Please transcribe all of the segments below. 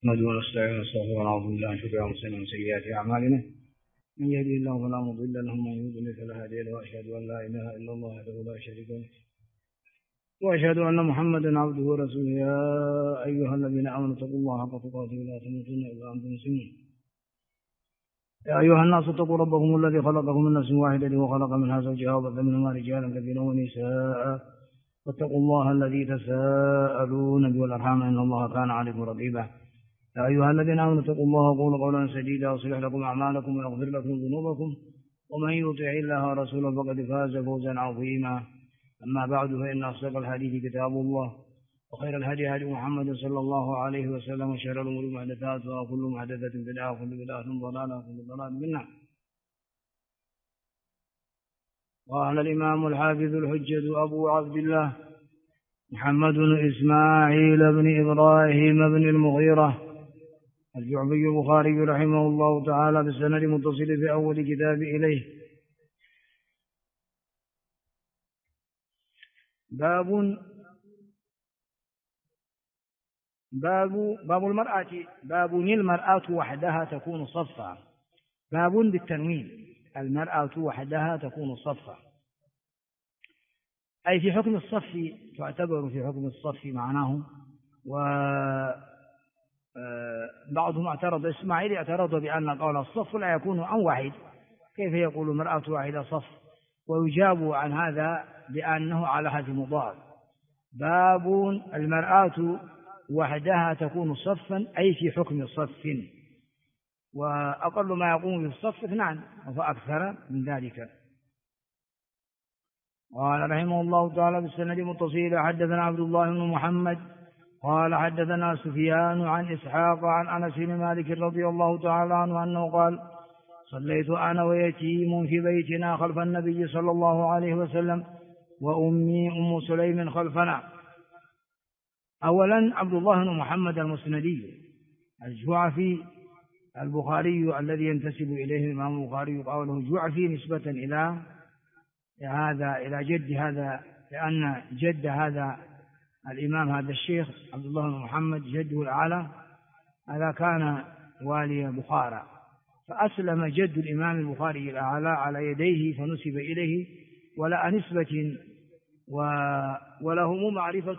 نحمده ونستعينه ونستغفره ونعوذ بالله من شرور انفسنا ومن سيئات اعمالنا من يهده الله فلا مضل له ومن يضلل فلا هادي له واشهد ان لا اله الا الله وحده لا شريك له واشهد ان محمدا عبده ورسوله يا ايها الذين امنوا اتقوا الله حق تقاته ولا تموتن الا وانتم مسلمون يا ايها الناس اتقوا ربكم الذي خلقكم من نفس واحده وخلق منها زوجها وبث منهما رجالا كثيرا ونساء واتقوا الله الذي تساءلون به والارحام ان الله كان عليكم رقيبا يا أيها الذين آمنوا اتقوا الله وقولوا قولا سديدا يصلح لكم أعمالكم ويغفر لكم ذنوبكم ومن يطع الله ورسوله فقد فاز فوزا عظيما أما بعد فإن أصدق الحديث كتاب الله وخير الهدي هدي محمد صلى الله عليه وسلم وشر الأمور محدثاتها وكل محدثة بدعة وكل بدعة ضلالة وكل ضلالة بالنار. قال الإمام الحافظ الحجة أبو عبد الله محمد بن إسماعيل بن إبراهيم بن المغيرة الجعفي البخاري رحمه الله تعالى بالسند متصل في أول كتاب إليه. باب المرأة المرأة وحدها تكون صفا. باب بالتنوين، المرأة وحدها تكون صفا، أي في حكم الصف، تعتبر في حكم الصف معناه. بعضهم اعترض، إسماعيل اعترض بأن قول الصف لا يكون عن واحد، كيف يقول المرأة واحدة صف؟ ويجاب عن هذا بأنه على حد مضاد. باب المرأة وحدها تكون صفا، أي في حكم صف، وأقل ما يقوم بالصف 2 فأكثر من ذلك. قال رحمه الله تعالى بالسند متصل حدثنا عبد الله بن محمد قال حدثنا سفيان عن إسحاق عن أنس بن مالك رضي الله تعالى عنه أنه قال صليت أنا ويتيم في بيتنا خلف النبي صلى الله عليه وسلم وأمي أم سليم خلفنا. أولا عبد الله بن محمد المسندي الجعفي البخاري الذي ينتسب إليه الإمام البخاري قوله جعفي نسبة إلى جد هذا، لأن جد هذا الإمام هذا الشيخ عبد الله بن محمد جده الأعلى هذا كان والي بخارى، فأسلم جد الإمام البخاري الأعلى على يديه فنسب إليه ولا نسبة، ولهم معرفة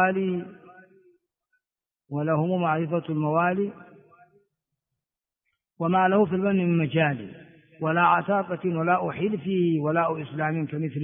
الموالي وما له في البن من مجال، ولا عتاقة ولا حلف ولا إسلام كمثل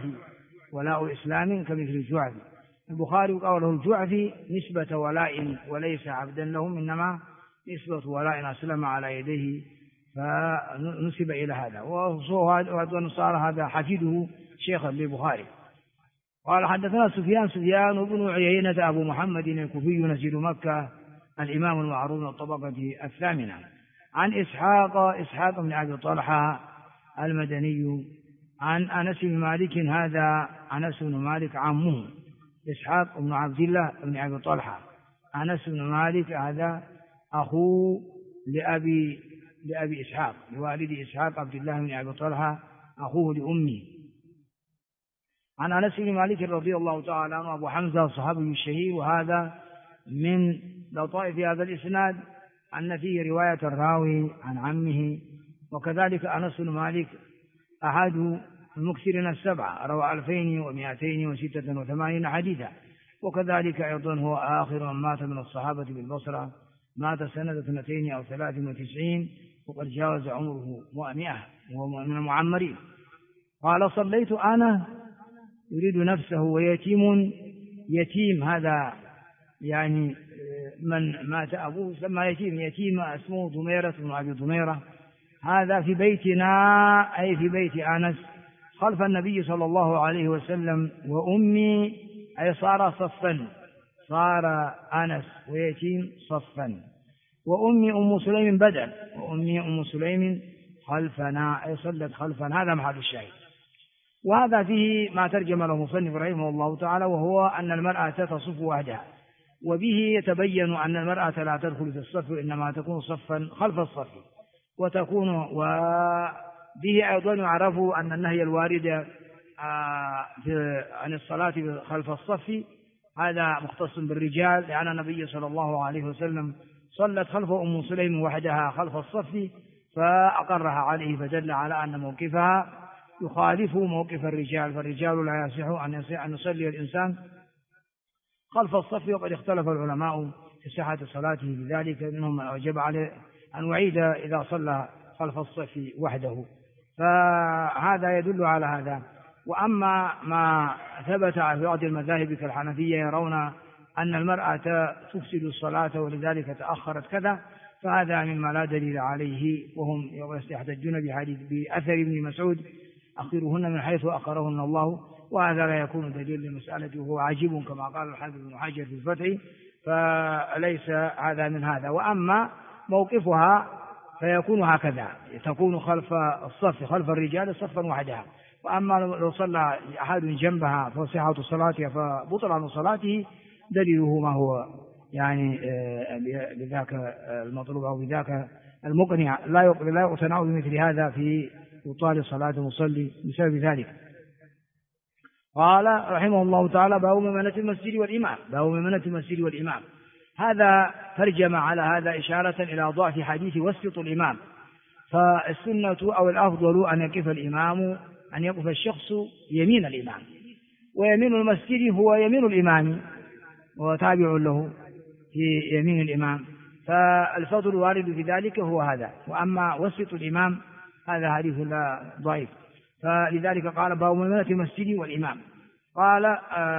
الجعفي. البخاري قوله الجعفي نسبة ولاء وليس عبدا لهم، إنما نسبة ولاء أسلم على يديه فنسب إلى هذا، وصار هذا حفيده شيخا للبخاري. قال حدثنا سفيان بن عيينة أبو محمد الكوفي نزيل مكة الإمام المعروف من الطبقة 8 عن إسحاق بن أبي طلحة المدني عن أنس بن مالك، هذا أنس بن مالك عمه إسحاق بن عبد الله بن أبي طلحة. أنس بن مالك هذا أخو لأبي إسحاق، لوالد إسحاق عبد الله بن أبي طلحة أخوه لأمه. عن أنس بن مالك رضي الله تعالى عنه أبو حمزة الصحابي الشهير، وهذا من لطائف هذا الإسناد أن فيه رواية الراوي عن عمه. وكذلك أنس بن مالك أحد المكثرين 7، روى 2286 حديثا. وكذلك أيضا هو آخر من مات من الصحابة بالبصرة، مات سنة 92 أو 93 وقد جاوز عمره 100 وهو من المعمرين. قال صليت أنا يريد نفسه ويتيم، يتيم هذا يعني من مات أبوه سمى يتيم اسمه ضميرة بن أبي ضميرة، هذا في بيتنا أي في بيت أنس خلف النبي صلى الله عليه وسلم، وأمي أي صار صفا، صار أنس ويتيم صفا، وأمي أم سليم بدل، وأمي أم سليم خلفنا أي صلت خلفنا، هذا محل الشاهد. وهذا فيه ما ترجم له مصنف رحمه الله تعالى، وهو أن المرأة تصف وحدها، وبه يتبين أن المرأة لا تدخل في الصف، إنما تكون صفا خلف الصف، وبه أيضا يعرف أن النهي الوارد عن الصلاة خلف الصف هذا مختص بالرجال، لأن النبي صلى الله عليه وسلم صلت خلف أم سليم وحدها خلف الصف فأقرها عليه، فدل على أن موقفها يخالف موقف الرجال، فالرجال لا يصح أن يصلي الإنسان خلف الصف، وقد اختلف العلماء في صحة صلاته بذلك، منهم من أوجب عليه أن يعيد إذا صلى خلف الصف وحده، فهذا يدل على هذا. وأما ما ثبت في بعض المذاهب كالحنفية يرون أن المرأة تفسد الصلاة ولذلك تأخرت كذا، فهذا مما لا دليل عليه، وهم يحتجون بأثر ابن مسعود أخرهن من حيث أخرهن الله، وهذا لا يكون دليل لمسألته، وهو عجيب كما قال الحافظ ابن حجر في الفتح، فليس هذا من هذا. وأما موقفها فيكون هكذا، تكون خلف الصف خلف الرجال صفا وحدها، وأما لو صلى أحد جنبها فصحة صلاتها فبطلان صلاته دليله ما هو يعني بذاك المطلوب أو بذاك المقنع، لا يقتنع بمثل هذا في إبطال صلاة المصلي بسبب ذلك. قال رحمه الله تعالى: باب ميمنة المسجد والإمام. باب ميمنة المسجد والإمام، هذا ترجم على هذا إشارة إلى ضعف حديث وسط الإمام، فالسنة أو الأفضل أن يقف الشخص يمين الإمام، ويمين المسجد هو يمين الإمام وتابع له في يمين الإمام، فالفضل الوارد في ذلك هو هذا. وأما وسط الإمام هذا حديث لا ضعيف، فلذلك قال: باب ميمنة المسجد والإمام. قال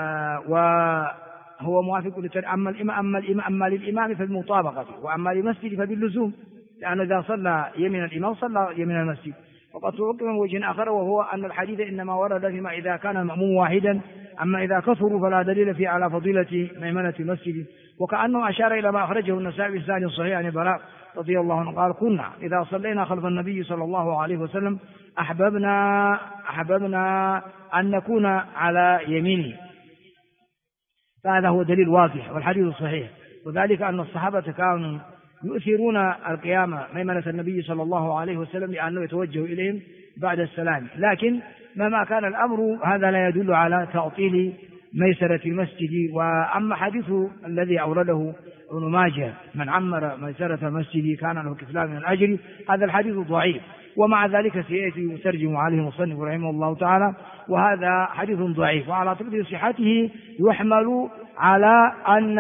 وهو موافق أما للإمام فالمطابقة، وأما للمسجد فباللزوم، لأنه إذا صلى يمين الإمام صلى يمين المسجد. وقد تعقب من وجه آخر، وهو أن الحديث إنما ورد فيما إذا كان المأموم واحدا، أما إذا كثروا فلا دليل فيه على فضيلة ميمنة المسجد. وكأنه أشار إلى ما أخرجه النسائي بإسناد صحيح عن البراء رضي الله عنه قال: كنا إذا صلينا خلف النبي صلى الله عليه وسلم أحببنا أن نكون على يمينه، فهذا هو دليل واضح والحديث صحيح. وذلك أن الصحابة كانوا يؤثرون القيام ميمنة النبي صلى الله عليه وسلم لأنه يتوجه إليهم بعد السلام، لكن مهما كان الأمر هذا لا يدل على تعطيل ميسرة المسجد. وأما حديث الذي أورده ابن ماجه: من عمر ميسرة المسجد كان له كفلان من الأجر، هذا الحديث ضعيف، ومع ذلك سيأتي يترجم عليه المصنف رحمه الله تعالى، وهذا حديث ضعيف، وعلى تقدير صحته يحمل على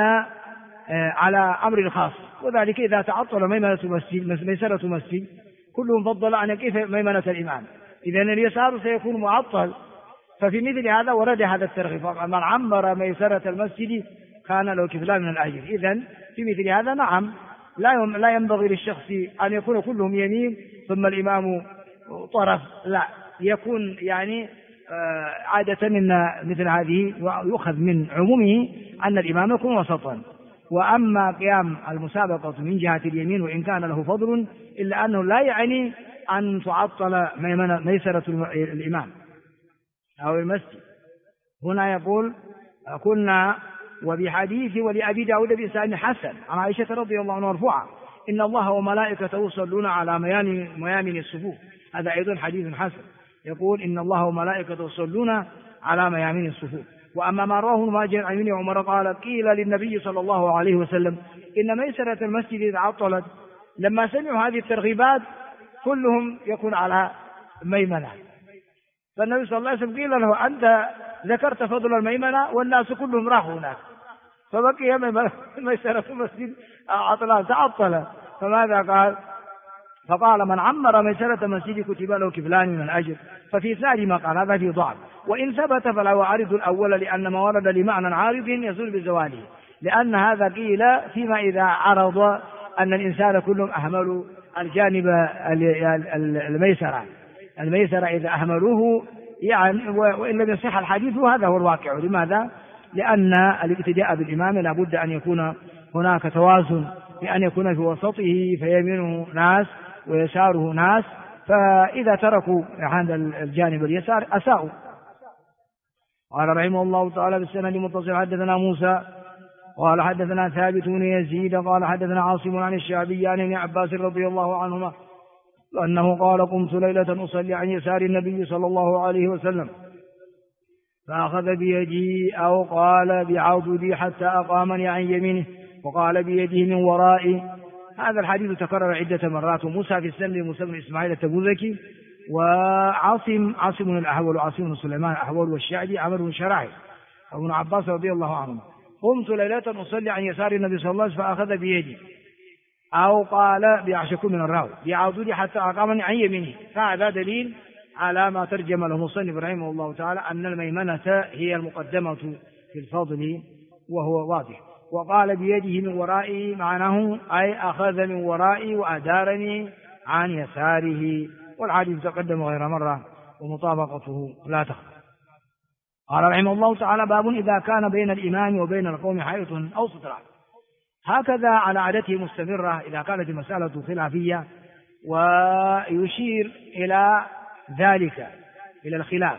أمر الخاص، وذلك إذا تعطل ميسرة مسجد كلهم فضل أن يقف ميمنة الإمام، إذن اليسار سيكون معطل، ففي مثل هذا ورد هذا الترغيب: من عمر ميسرة المسجد كان له كفلان من الأجر. إذن في مثل هذا نعم لا ينبغي للشخص أن يكون كلهم يمين ثم الإمام طرف، لا، يكون يعني عادة إن مثل هذه يؤخذ من عمومه أن الإمام يكون وسطا. وأما قيام المسابقة من جهة اليمين وإن كان له فضل إلا أنه لا يعني أن تعطل ميسرة الإمام أو المسجد. هنا يقول: كنا وبحديث ولأبي داود بإسناد حسن عن عائشة رضي الله عنها مرفوعا: إن الله وملائكته يصلون على ميامن الصفوف، هذا أيضا حديث حسن، يقول: إن الله وملائكته يصلون على ميامن الصفوف. وأما ما رواه ماجد عن ابن عمر قال: قيل للنبي صلى الله عليه وسلم إن ميسرة المسجد تعطلت، لما سمعوا هذه الترغيبات كلهم يكون على ميمنة، فالنبي صلى الله عليه وسلم قيل له: أنت ذكرت فضل الميمنة والناس كلهم راحوا هناك، فبقي ميسرة المسجد تعطل، فماذا قال؟ فقال: من عمر ميسرة المسجد كتب له كفلان من الأجر. ففي إسناد ما قال هذا في ضعف، وإن ثبت فلا يعارض الأول، لأن ما ورد لمعنى عارض يزول بزواله، لأن هذا قيل فيما إذا عرض أن الإنسان كلهم أهملوا الجانب الميسرة إذا أهملوه يعني، وإن لم يصح الحديث هذا هو الواقع. لماذا؟ لأن الابتداء بالإمام لابد أن يكون هناك توازن، بأن يكون في وسطه فيمينه ناس ويساره ناس، فإذا تركوا هذا الجانب اليسار أساءوا. قال رحمه الله تعالى: بالسند المتصل حدثنا موسى قال حدثنا ثابت بن يزيد قال حدثنا عاصم عن الشعبي عن ابن عباس رضي الله عنهما أنه قال: قمت ليلة أصلي عن يسار النبي صلى الله عليه وسلم فأخذ بيدي أو قال بعضدي حتى أقامني عن يمينه، وقال بيده من ورائي هذا الحديث تكرر عدة مرات. وموسى في السلم موسى بن إسماعيل التبوذكي، عاصم الأحول وعاصم بن سليمان الأحول والشعبي عمرو بن شراحي وابن عباس رضي الله عنهما. قمت ليلة أصلي عن يسار النبي صلى الله عليه وسلم فأخذ بيدي، أو قال بيعشك من الراوي بيعضدي حتى أقامني عن يمينه. فهذا دليل على ما ترجم له مصنف رحمه الله تعالى أن الميمنة هي المقدمة في الفضل، وهو واضح. وقال بيده من ورائي معناه أي أخذ من ورائي وأدارني عن يساره، والحديث تقدم غير مرة ومطابقته لا تخفى. قال رحمه الله تعالى: باب إذا كان بين الإمام وبين القوم حائط أو سترة. هكذا على عادته مستمرة إذا كانت المسألة خلافية، ويشير إلى ذلك إلى الخلاف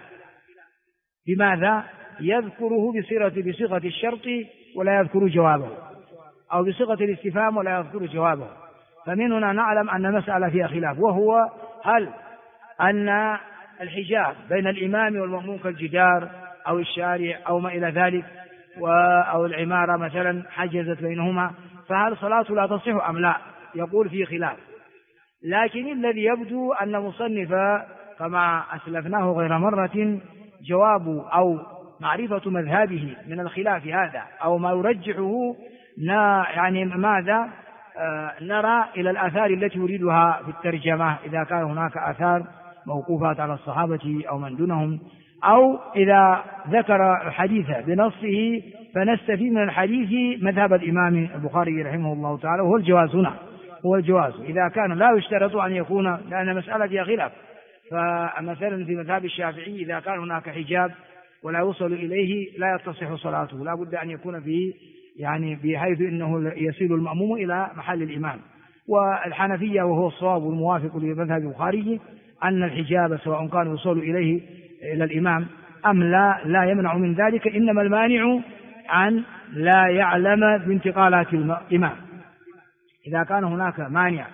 بماذا؟ يذكره بصيغة الشرط ولا يذكر جوابه، أو بصيغة الاستفهام ولا يذكر جوابه. فمن هنا نعلم أن المسألة فيها خلاف، وهو هل أن الحجاب بين الإمام والمأموم كالجدار أو الشارع أو ما إلى ذلك، أو العمارة مثلا حجزت بينهما، فهل صلاته لا تصح أم لا؟ يقول فيه خلاف. لكن الذي يبدو أن مصنف كما أسلفناه غير مرة جواب أو معرفة مذهبه من الخلاف هذا أو ما يرجحه، يعني ماذا نرى إلى الآثار التي يريدها في الترجمة، إذا كان هناك آثار موقوفات على الصحابة أو من دونهم، أو إذا ذكر الحديث بنصه فنستفيد من الحديث مذهب الإمام البخاري رحمه الله تعالى، وهو الجواز. هنا هو الجواز إذا كان لا يشترط أن يكون، لأن مسألة فيها خلاف. فمثلا في مذهب الشافعي إذا كان هناك حجاب ولا يوصل إليه لا يتصح صلاته، لا بد أن يكون فيه يعني بحيث إنه يصل المأموم إلى محل الإمام. والحنفية وهو الصواب والموافق لمذهب البخاري أن الحجاب سواء كان يوصل إليه إلى الإمام أم لا يمنع من ذلك، إنما المانع عن لا يعلم بانتقالات الإمام. إذا كان هناك مانع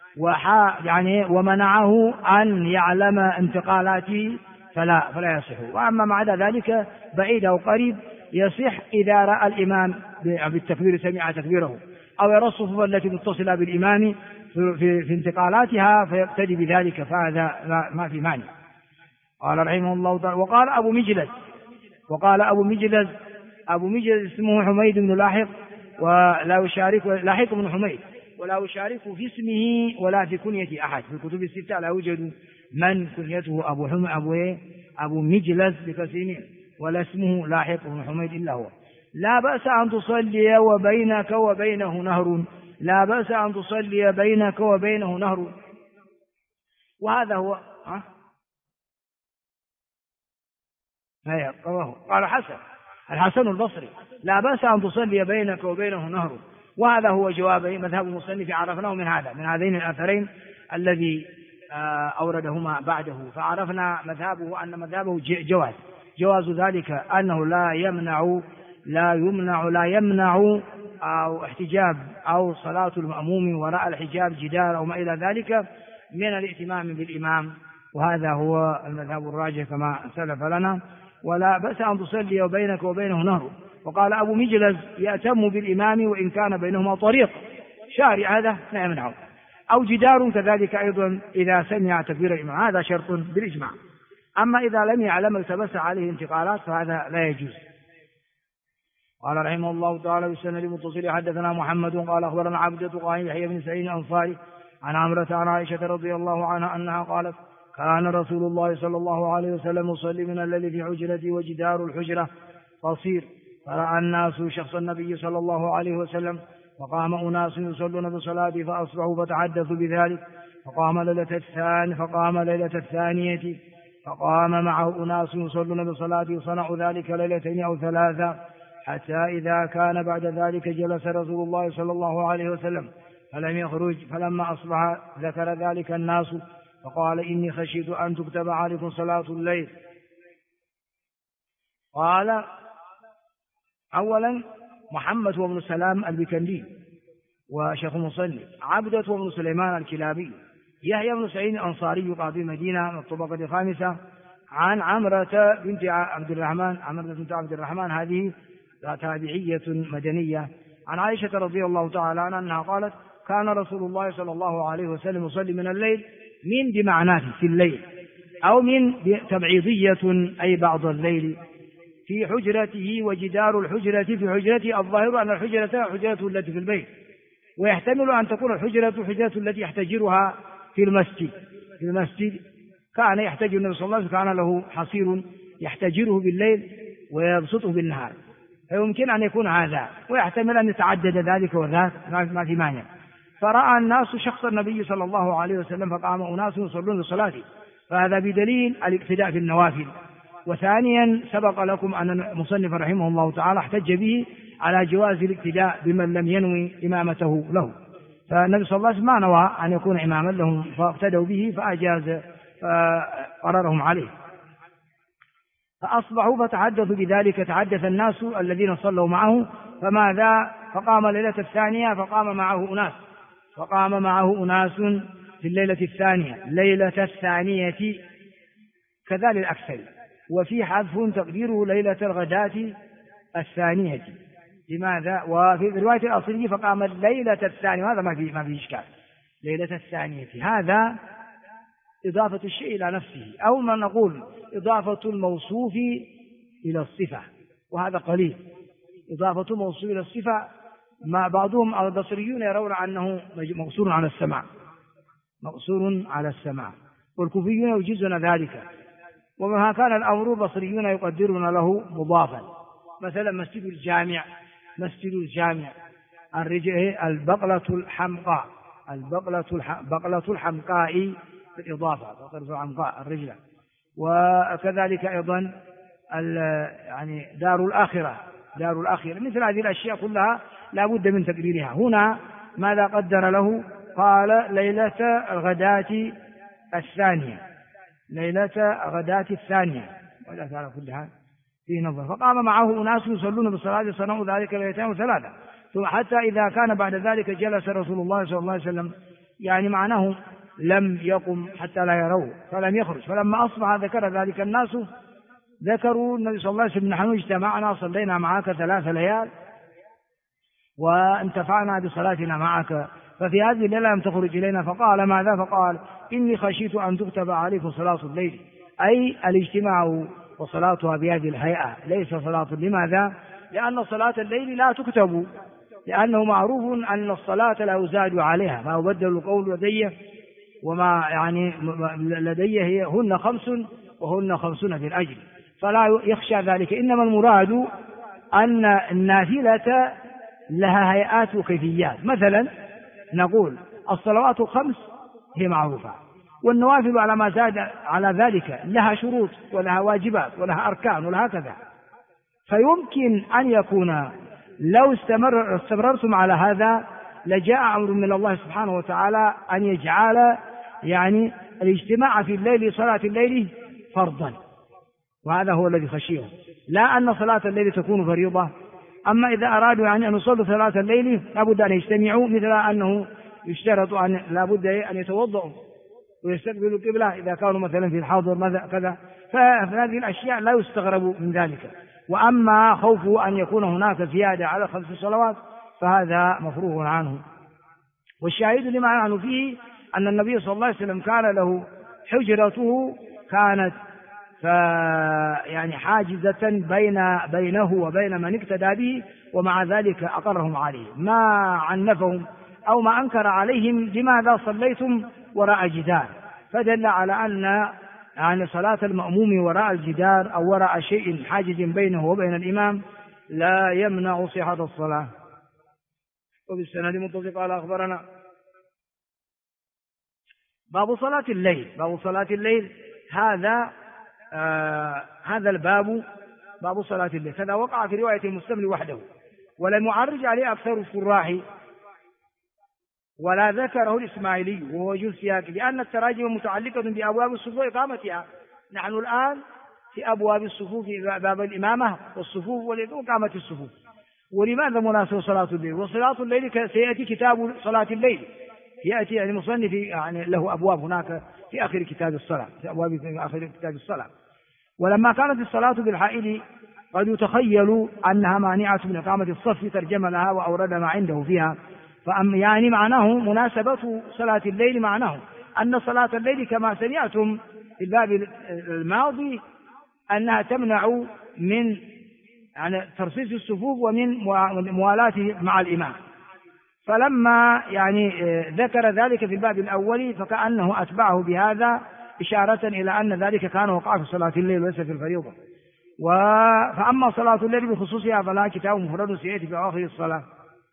يعني ومنعه أن يعلم انتقالاته فلا يصح. وأما مع ذلك بعيد أو قريب يصح إذا رأى الإمام بالتكبير سمع تكبيره، أو يرى الصفوف التي متصلة بالإمام في انتقالاتها فيقتدي بذلك، فهذا ما في مانع. قال رحمه الله تعالى: وقال أبو مجلس اسمه حميد بن لاحق، ولا يشارك لاحق بن حميد، ولا يشارك في اسمه ولا في كنية أحد. في الكتب الستة لا يوجد من كنيته أبو مجلس بكسرين ولا اسمه لاحق بن حميد إلا هو. لا بأس أن تصلي وبينك وبينه نهر، لا بأس أن تصلي بينك وبينه نهر. وهذا هو قال الحسن البصري: لا بأس أن تصلي بينك وبينه نهر. وهذا هو جواب مذهب المصنف عرفناه من هذين الأثرين الذي أوردهما بعده. فعرفنا مذهبه أن مذهبه جواز ذلك، أنه لا يمنع أو احتجاب أو صلاة المأموم وراء الحجاب جدار أو ما إلى ذلك من الائتمام بالإمام. وهذا هو المذهب الراجح كما سلف لنا. ولا بأس أن تصلي وبينك وبينه نهر. وقال أبو مجلس: يأتم بالإمام وإن كان بينهما طريق شارع، هذا لا يمنعه، أو جدار كذلك أيضا إذا سمع تكبير الإمام، هذا شرط بالإجماع. أما إذا لم يعلم التبس عليه انتقالات فهذا لا يجوز. قال رحمه الله تعالى: بالسند المتصل حدثنا محمد قال أخبرنا عبدة قال يحيى بن سعيد الأنصاري عن عمرة عن عائشة رضي الله عنها أنها قالت: كان رسول الله صلى الله عليه وسلم يصلي من الليل في حجرته وجدار الحجرة قصير، فرأى الناس شخص النبي صلى الله عليه وسلم، فقام أناس يصلون بصلاته فأصبحوا فتحدثوا بذلك، فقام ليلة الثانية فقام معه أناس يصلون بصلاته، صنعوا ذلك ليلتين أو ثلاثة، حتى إذا كان بعد ذلك جلس رسول الله صلى الله عليه وسلم فلم يخرج، فلما أصبح ذكر ذلك الناس فقال: إني خشيت أن تكتب عليكم صلاة الليل. قال: أولا محمد وابن سلام البكندي وشيخ مصنف، عبدة وابن سليمان الكلابي، يحيى بن سعيد الأنصاري قاضي المدينة من الطبقة الخامسة، عن عمرة بنت عبد الرحمن هذه تابعية مدنية، عن عائشة رضي الله تعالى عنها أنها قالت: كان رسول الله صلى الله عليه وسلم يصلي من الليل من بمعناه في الليل، أو من تبعيضية أي بعض الليل في حجرته، وجدار الحجرة في حجرته الظاهر أن الحجرة حجرته التي في البيت، ويحتمل أن تكون الحجرة حجرة التي يحتجرها في المسجد كان يحتجر النبي صلى الله عليه وسلم، كان له حصير يحتجره بالليل ويبسطه بالنهار، فيمكن أن يكون هذا، ويحتمل أن يتعدد ذلك وذاك ما في مانع. فرأى الناس شخص النبي صلى الله عليه وسلم فقام أناس يصلون بالصلاة، فهذا بدليل الاقتداء في النوافل. وثانيا سبق لكم أن المصنف رحمه الله تعالى احتج به على جواز الاقتداء بمن لم ينوي إمامته له، فالنبي صلى الله عليه وسلم ما نوى أن يكون إماما لهم فاقتدوا به فأجاز قررهم عليه، فأصبحوا فتحدثوا بذلك، تحدث الناس الذين صلوا معه. فماذا؟ فقام ليلة الثانية فقام معه أناس في الليلة الثانية، ليلة الثانية كذلك الأكثر، وفي حذف تقديره ليلة الغداة الثانية. لماذا؟ وفي الرواية الأصلية فقام الليلة الثانية، وهذا ما في إشكال. ليلة الثانية هذا إضافة الشيء إلى نفسه، أو ما نقول إضافة الموصوف إلى الصفة، وهذا قليل. إضافة الموصوف إلى الصفة ما بعضهم البصريون يرون أنه مقصور على السماع، والكوفيون يجيزون ذلك، وما كان الأمر البصريون يقدرون له مضافا. مثلا مسجد الجامع البقلة الحمقاء بالإضافة، بقلة الحمقاء الرجلة. وكذلك أيضا يعني دار الآخرة، مثل هذه الأشياء كلها لا بد من تقديرها. هنا ماذا قدر له؟ قال ليلة الغداة الثانية، ولا على كلها في نظر. فقام معه أناس يصلون بالصلاة صنعوا ذلك ليلتين وثلاثة، ثم حتى إذا كان بعد ذلك جلس رسول الله صلى الله عليه وسلم، يعني معناه لم يقم حتى لا يروه فلم يخرج. فلما أصبح ذكر ذلك الناس، ذكروا النبي صلى الله عليه وسلم نحن اجتمعنا صلينا معك 3 ليال وانتفعنا بصلاتنا معك، ففي هذه الليلة لم تخرج إلينا. فقال ماذا؟ فقال إني خشيت أن تكتب عليكم صلاة الليل، أي الاجتماع وصلاتها بهذه الهيئة ليس صلاة. لماذا؟ لأن صلاة الليل لا تكتب، لأنه معروف أن الصلاة لا يزاد عليها، ما يبدل القول لدي وما يعني لدي هن 5 وهن 50 في الأجر، فلا يخشى ذلك. إنما المراد أن النافلة لها هيئات وكيفيات. مثلا نقول الصلوات 5 هي معروفة، والنوافل على ما زاد على ذلك لها شروط ولها واجبات ولها أركان ولها كذا. فيمكن أن يكون لو استمررتم على هذا لجاء أمر من الله سبحانه وتعالى أن يجعل يعني الاجتماع في الليل صلاة الليل فرضا، وهذا هو الذي خشيه، لا أن صلاة الليل تكون فريضة. أما إذا أرادوا يعني أن يصلوا صلاة الليل لابد أن يجتمعوا، مثل أنه يشترط أن لابد أن يتوضأوا ويستقبلوا القبلة إذا كانوا مثلا في الحاضر كذا، فهذه الأشياء لا يستغرب من ذلك. وأما خوفه أن يكون هناك زيادة على 5 صلوات فهذا مفروغ عنه. والشاهد لما نحن فيه أن النبي صلى الله عليه وسلم كان له حجرته كانت يعني حاجزة بينه وبين من اقتدى به، ومع ذلك أقرهم عليه، ما عنفهم أو ما أنكر عليهم لماذا صليتم وراء جدار، فدل على أن يعني صلاة المأموم وراء الجدار أو وراء شيء حاجز بينه وبين الإمام لا يمنع صحة الصلاة. وبالسند متصل قال أخبرنا باب صلاة الليل هذا الباب باب صلاة الليل. كذا وقع في رواية المستملي وحده، ولم يعرج عليه أكثر الفراح، ولا ذكره الإسماعيلي وهو وجه السياق، لأن التراجم متعلقة بأبواب الصفوف وإقامتها. نحن الآن في أبواب الصفوف، باب الإمامة والصفوف وإقامة الصفوف. ولماذا مناسب صلاة الليل؟ وصلاة الليل سيأتي كتاب صلاة الليل، يأتي يعني مصنف يعني له أبواب هناك في آخر كتاب الصلاة، في أبواب في آخر كتاب الصلاة. ولما كانت الصلاة بالحائل قد يتخيل أنها مانعة من إقامة الصف ترجم لها وأورد ما عنده فيها، يعني معناه مناسبة صلاة الليل، معناه أن صلاة الليل كما سمعتم في الباب الماضي أنها تمنع من يعني ترصيص الصفوف ومن موالاته مع الإمام. فلما يعني ذكر ذلك في الباب الأول فكأنه أتبعه بهذا إشارة إلى أن ذلك كان وقع في صلاة الليل وليس في الفريضة. فأما صلاة الليل بخصوصها فلا كتاب مفرد سيأتي في آخر الصلاة.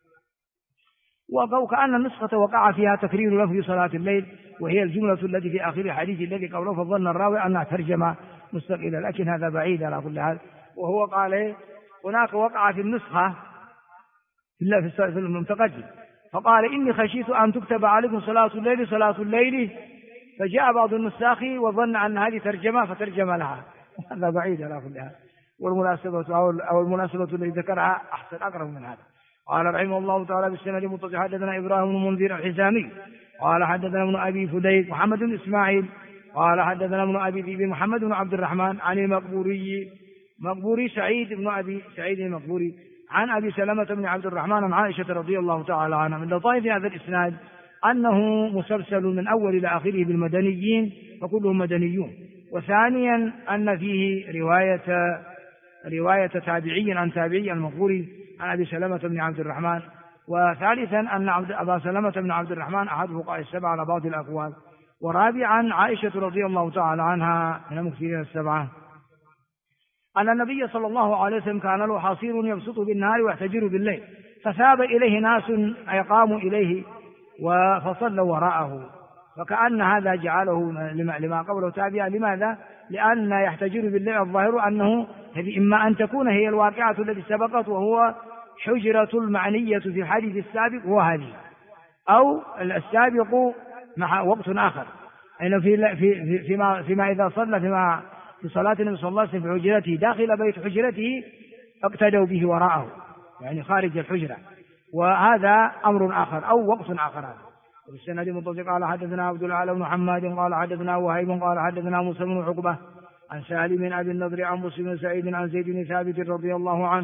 وكأن النسخة وقع فيها تكرير لفظ صلاة الليل، وهي الجملة التي في آخر الحديث الذي قبله فظن الراوي أنها ترجمة مستقلة، لكن هذا بعيد على كل حال. وهو قال هناك وقع في النسخة في المتقدم فقال إني خشيت أن تكتب عليكم صلاة الليل، فجاء بعض النساخ وظن أن هذه ترجمة فترجم لها، هذا بعيد على كل حال. والمناسبة أو المناسبة التي ذكرها أحسن أقرب من هذا. قال رحمه الله تعالى بالسند المتصل حدثنا إبراهيم بن منذر الحزامي قال حدثنا ابن أبي فديك محمد بن إسماعيل قال حدثنا ابن أبي ذئب محمد بن عبد الرحمن عن المقبوري سعيد بن أبي سعيد المقبوري عن أبي سلمة بن عبد الرحمن عن عائشة رضي الله تعالى عنها. من لطائف هذا الإسناد أنه مسلسل من أول إلى آخره بالمدنيين فكلهم مدنيون. وثانيا أن فيه رواية تابعي عن تابعي المقبوري عن أبي سلمة بن عبد الرحمن. وثالثا أن أبا سلمة بن عبد الرحمن أحد فقهاء السبعة على بعض الأقوال. ورابعا عائشة رضي الله تعالى عنها من المكثرين السبعة أن النبي صلى الله عليه وسلم كان له حصير يبسط بالنهار ويحتجر بالليل، فثاب إليه ناس أقاموا إليه فصلوا وراءه، فكأن هذا جعله لما قبله تابعا. لماذا؟ لأن يحتجر بالليل الظاهر أنه إما أن تكون هي الواقعة التي سبقت وهو حجرة المعنية في الحديث السابق وهذه، أو السابق مع وقت آخر، يعني فيما إذا صلى في صلاة النبي صلى الله عليه وسلم في حجرته داخل بيت حجرته اقتدوا به وراءه، يعني خارج الحجرة، وهذا أمر آخر أو وقت آخر. هذا والسند المتصل قال حدثنا عبد الأعلى بن حماد قال حدثنا وهيب قال حدثنا موسى بن عقبة عن سالم أبي النضر عن بصر بن سعيد عن زيد بن ثابت رضي الله عنه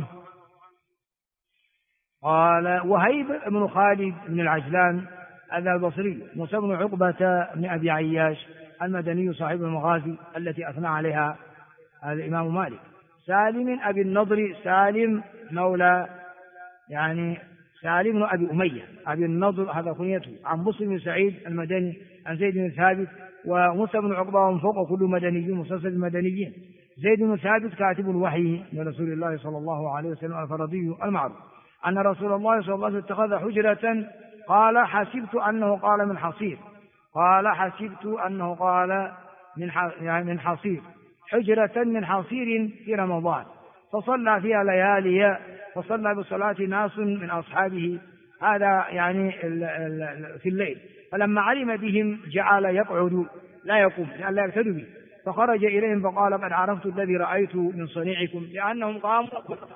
قال وهيب بن خالد بن العجلان هذا البصري، موسى بن عقبة بن أبي عياش المدني صاحب المغازي التي أثنى عليها الإمام مالك. سالم أبي النضر سالم مولى يعني سالم بن أبي أمية أبي النضر هذا كنيته، عن بصر بن سعيد المدني عن زيد بن ثابت. وموسى بن عقبة ومن فوق كل مدني مسلسل المدنيين. زيد بن ثابت كاتب الوحي من رسول الله صلى الله عليه وسلم الفرضي المعروف أن رسول الله صلى الله عليه وسلم اتخذ حجرة قال حسبت أنه قال من حصير، قال حسبت أنه قال من حصير، حجرة من حصير في رمضان فصلى فيها ليالي، فصلى بصلاة ناس من أصحابه هذا يعني في الليل، فلما علم بهم جعل يقعد لا يقوم لئلا يقتدوا به، فخرج إليهم فقال قد عرفت الذي رأيت من صنيعكم، لأنهم قاموا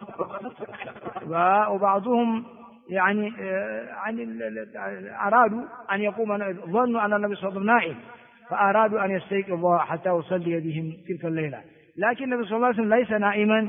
وبعضهم يعني أرادوا أن يقوم، ظنوا أن النبي صلى الله عليه وسلم نائم فأرادوا أن يستيقظ حتى يصلي بهم تلك الليلة، لكن النبي صلى الله عليه وسلم ليس نائما،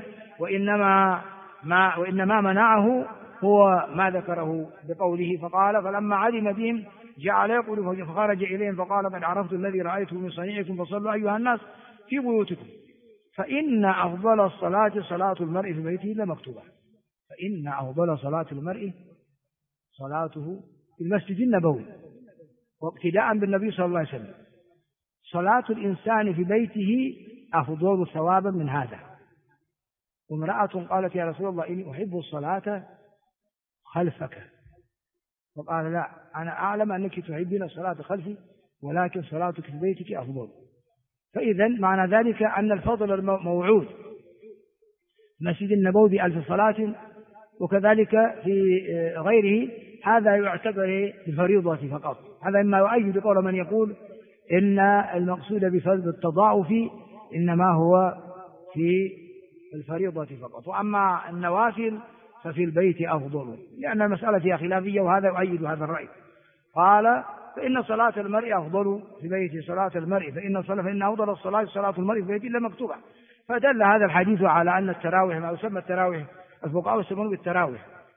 وإنما منعه هو ما ذكره بقوله فقال فلما علم بهم جعل يقول فخرج إليهم فقال قد عرفت الذي رأيته من صنيعكم فصلوا أيها الناس في بيوتكم فإن أفضل الصلاة صلاة المرء في بيته إلا مكتوبة، فإن أفضل صلاة المرء صلاته في المسجد النبوي، وابتداء بالنبي صلى الله عليه وسلم صلاة الإنسان في بيته أفضل ثوابا من هذا. وامرأة قالت يا رسول الله إني أحب الصلاة خلفك، فقال لا أنا أعلم أنك تحبين الصلاة خلفي ولكن صلاتك في بيتك أفضل. فإذا معنى ذلك أن الفضل الموعود مسجد النبوي ب1000 صلاة، وكذلك في غيره هذا يعتبر بالفريضة فقط. هذا مما يؤيد قول من يقول إن المقصود بفضل التضاعف إنما هو في الفريضة فقط، وأما النوافل ففي البيت أفضل، لأن المسألة فيها خلافية وهذا يؤيد هذا الرأي. قال فإن صلاة المرء أفضل في بيته صلاة المرء فإن أفضل الصلاة صلاة المرء في بيته إلا مكتوبة. فدل هذا الحديث على أن التراويح ما يسمى التراويح الفقهاء يسمونه بالتراويح،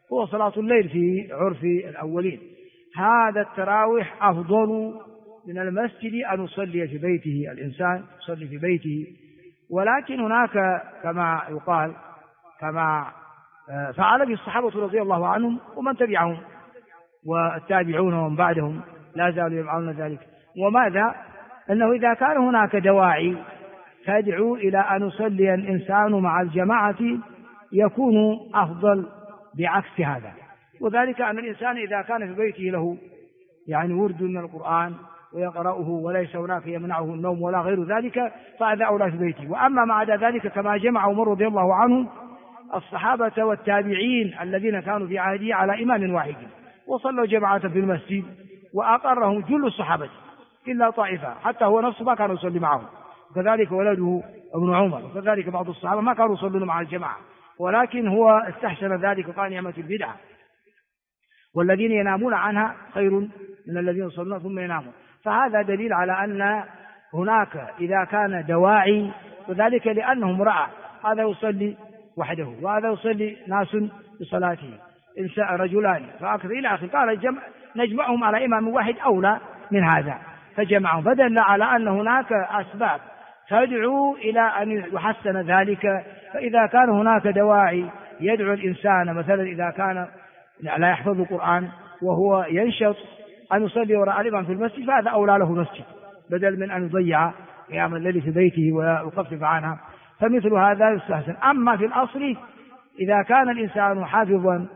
هو صلاة الليل في عرف الأولين. هذا التراويح أفضل من المسجد أن يصلي في بيته، الإنسان يصلي في بيته. ولكن هناك كما يقال كما فعل به الصحابة رضي الله عنهم ومن تبعهم والتابعون ومن بعدهم لا زالوا يفعلون ذلك. وماذا؟ أنه إذا كان هناك دواعي تدعو إلى أن يصلي الإنسان مع الجماعة يكون أفضل بعكس هذا. وذلك أن الإنسان إذا كان في بيته له يعني ورد من القرآن ويقرأه وليس هناك يمنعه النوم ولا غير ذلك فهذا أولى في بيته. وأما مع ذلك كما جمع عمر رضي الله عنه الصحابة والتابعين الذين كانوا في عهده على إمام واحد وصلوا جماعة في المسجد وأقرهم جل الصحابة إلا طائفة، حتى هو نفسه ما كان يصلي معهم، وكذلك ولده ابن عمر، وكذلك بعض الصحابة ما كانوا يصلون مع الجماعة، ولكن هو استحسن ذلك وقال نعمة البدعة، والذين ينامون عنها خير من الذين يصلون ثم ينامون. فهذا دليل على أن هناك إذا كان دواعي، وذلك لأنهم رأى هذا يصلي وحده وهذا يصلي ناس بصلاته رجلان فأكثر إلى آخره، قال نجمعهم على إمام واحد أولى من هذا فجمعهم، فدل على أن هناك أسباب تدعو إلى أن يحسن ذلك. فإذا كان هناك دواعي يدعو الإنسان مثلا إذا كان لا يحفظ القرآن وهو ينشط أن يصلي وراء الإمام في المسجد فهذا أولى له مسجد بدل من أن يضيع قيام الليل في بيته ويخفف عنها، فمثل هذا يستحسن. أما في الأصل إذا كان الإنسان حافظا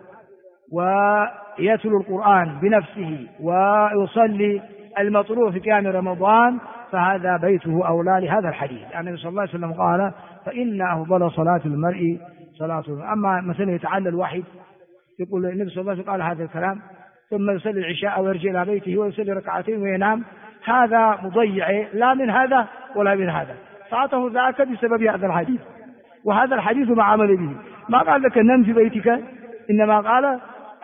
ويتلو القرآن بنفسه ويصلي المطلوب في قيام رمضان فهذا بيته أولى لهذا الحديث، لأن النبي صلى الله عليه وسلم قال فإن أفضل صلاة المرء صلاته. أما مثلا يتعلل واحد يقول النبي صلى الله عليه وسلم قال هذا الكلام ثم يصلي العشاء ويرجع إلى بيته ويصلي ركعتين وينام، هذا مضيع لا من هذا ولا من هذا، فأعطه ذاك بسبب هذا الحديث، وهذا الحديث ما عمل به، ما قال لك نم في بيتك، إنما قال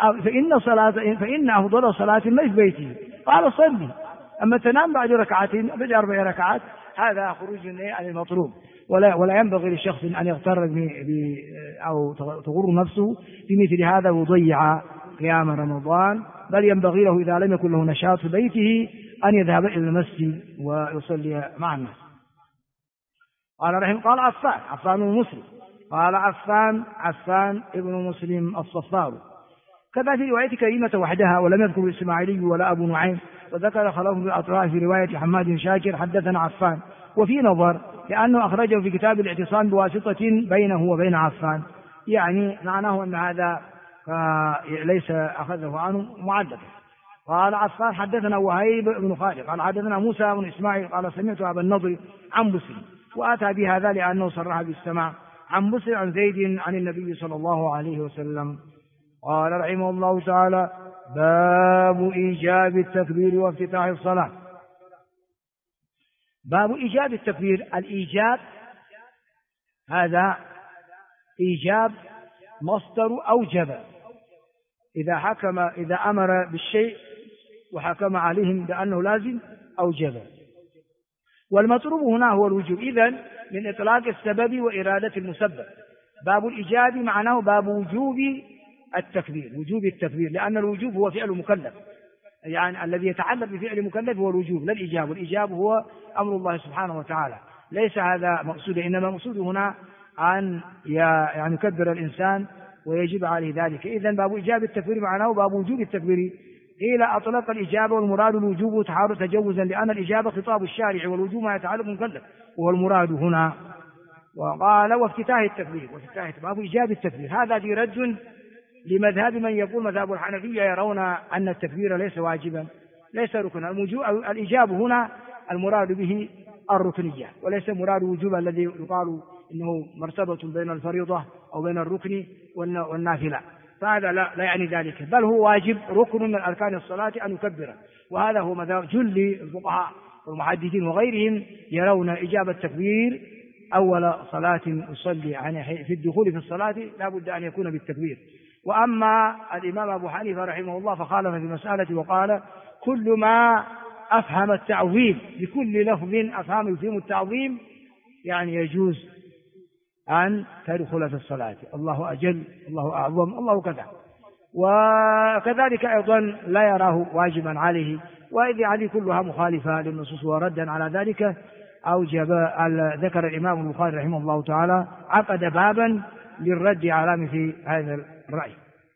فإن أفضل صلاة المرء في بيته، قال صلي. أما تنام بعد ركعتين بعد 4 ركعات هذا خروج عن المطلوب، ولا ينبغي لشخص أن يغتر أو تغر نفسه بمثل هذا ويضيع قيام رمضان، بل ينبغي له إذا لم يكن له نشاط في بيته أن يذهب إلى المسجد ويصلي مع الناس. قال عفان مسلم، قال عفان ابن مسلم الصفار. كذا في رواية كريمة وحدها ولم يذكر الإسماعيلي ولا أبو نعيم، وذكر خلاف بالأطراف في رواية حماد شاكر حدثنا عفان، وفي نظر لأنه أخرجه في كتاب الاعتصام بواسطة بينه وبين عفان، يعني معناه أن هذا ليس أخذه عنه معددا. قال عفان حدثنا وهيب بن خالد قال حدثنا موسى بن إسماعيل قال سمعت أبا النضر عن بسر، وأتى بهذا لأنه صرح بالسماع عن بسر عن زيد عن النبي صلى الله عليه وسلم. قال رحمه الله تعالى باب إيجاب التكبير وافتتاح الصلاة. باب إيجاب التكبير. الإيجاب هذا إيجاب مصدر أوجب، إذا أمر بالشيء وحكم عليهم بأنه لازم أوجب، والمطلوب هنا هو الوجوب، إذن من إطلاق السبب وإرادة المسبب. باب الإيجاب معناه باب وجوب التكبير، وجوب التكبير، لأن الوجوب هو فعل مكلف، يعني الذي يتعلق بفعل مكلف هو الوجوب لا الإيجاب، والإيجاب هو أمر الله سبحانه وتعالى، ليس هذا مقصود، إنما مقصود هنا أن يعني يكبر الإنسان ويجب عليه ذلك. إذن باب إيجاب التكبير معناه باب وجوب التكبير. قيل أطلق الإجابة والمراد الوجوب تجوزا، لأن الإجابة خطاب الشارع والوجوب ما يتعلق مكلف وهو المراد هنا. وقال وافتتاح التكبير، باب إيجاب التكبير، هذا في رد لمذهب من يقول مذهب الحنفية يرون أن التكبير ليس واجبا ليس ركنا. الإجاب هنا المراد به الركنية وليس مراد وجوب الذي يقال إنه مرتبة بين الفريضة أو بين الركن والنافلة، فهذا لا يعني ذلك، بل هو واجب ركن من أركان الصلاة أن يكبر، وهذا هو مذهب جل الفقهاء والمحدثين وغيرهم، يرون إجابة التكبير أول صلاة يصلي يعني في الدخول في الصلاة لا بد أن يكون بالتكبير. وأما الإمام أبو حنيفة رحمه الله فخالف في المسألة وقال كل ما أفهم التعظيم، بكل لفظ أفهم يفهم التعظيم يعني يجوز أن تدخل في الصلاة، الله أجل، الله أعظم، الله كذا. وكذلك أيضا لا يراه واجبا عليه. وإذ هذه كلها مخالفة للنصوص. وردا على ذلك ذكر الإمام البخاري رحمه الله تعالى عقد بابا للرد على مثل هذا الرأي.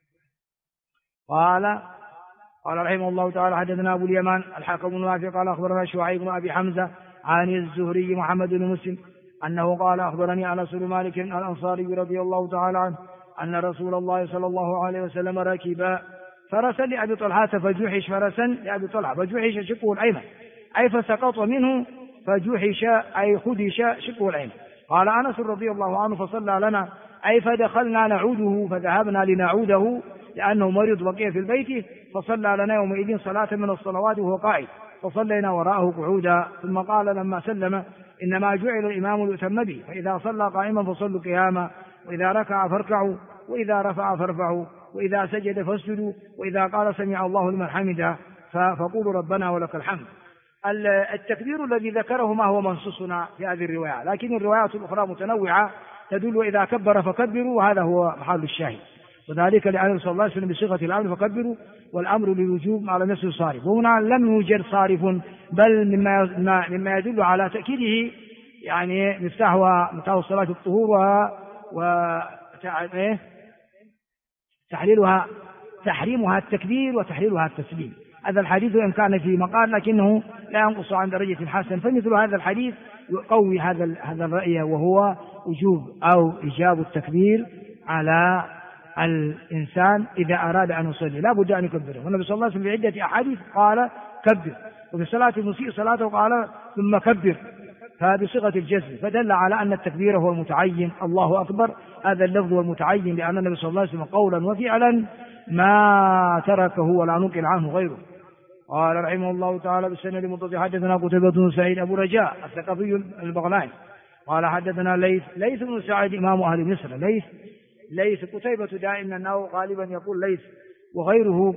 قال رحمه الله تعالى حدثنا أبو اليمان الحكم بن نافع قال أخبرنا شعيب بن أبي حمزة عن الزهري محمد بن مسلم أنه قال أخبرني أنس بن مالك الأنصاري رضي الله تعالى عنه أن رسول الله صلى الله عليه وسلم ركب فرسا لأبي طلحة فجحش فرسا لأبي طلحة فجحش شقه الأيمن أي فسقط منه فجحش أي خدش شقه الأيمن. قال أنس رضي الله عنه فصلى لنا أي فدخلنا نعوده فذهبنا لنعوده لأنه مريض بقي في البيت فصلى لنا يومئذ صلاة من الصلوات وهو قائد فصلينا وراءه قعودا. ثم قال لما سلم إنما جعل الإمام ليؤتم به فإذا صلى قائما فصلوا قياما وإذا ركع فاركعوا وإذا رفع فارفعوا وإذا سجد فاسجدوا وإذا قال سمع الله لمن حمده فقولوا ربنا ولك الحمد. التكبير الذي ذكره ما هو منصوصنا في هذه الرواية، لكن الروايات الأخرى متنوعة تدل إذا كبر فكبروا وهذا هو محل الشاهد. وذلك لأن صلى الله عليه وسلم بصيغة الأمر فكبروا والأمر للوجوب على نفس صارف. وهنا لم يوجد صارف بل مما يدل على تأكيده يعني مفتاح الصلاة الطهور تحريمها التكبير وتحليلها التسليم. هذا الحديث إن كان في مقال لكنه لا ينقص عن درجة الحسن. فمثل هذا الحديث يقوي هذا الرأي وهو وجوب أو إيجاب التكبير على الإنسان إذا أراد أن يصلي لا بد أن يكبره. والنبي صلى الله عليه وسلم في عدة أحاديث قال كبر، وفي صلاة المسيء صلاته قال ثم كبر فبصيغة الجزم، فدل على أن التكبير هو المتعين. الله أكبر هذا اللفظ هو المتعين لأن النبي صلى الله عليه وسلم قولا وفعلا ما تركه ولا نقل عنه غيره. قال رحمه الله تعالى بالسند المتصل حدثنا قتيبة بن سعيد أبو رجاء الثقفي البغلاني قال حدثنا ليث بن سعيد إمام أهل مصر. ليث قتيبة دائما أنه غالبا يقول ليث وغيره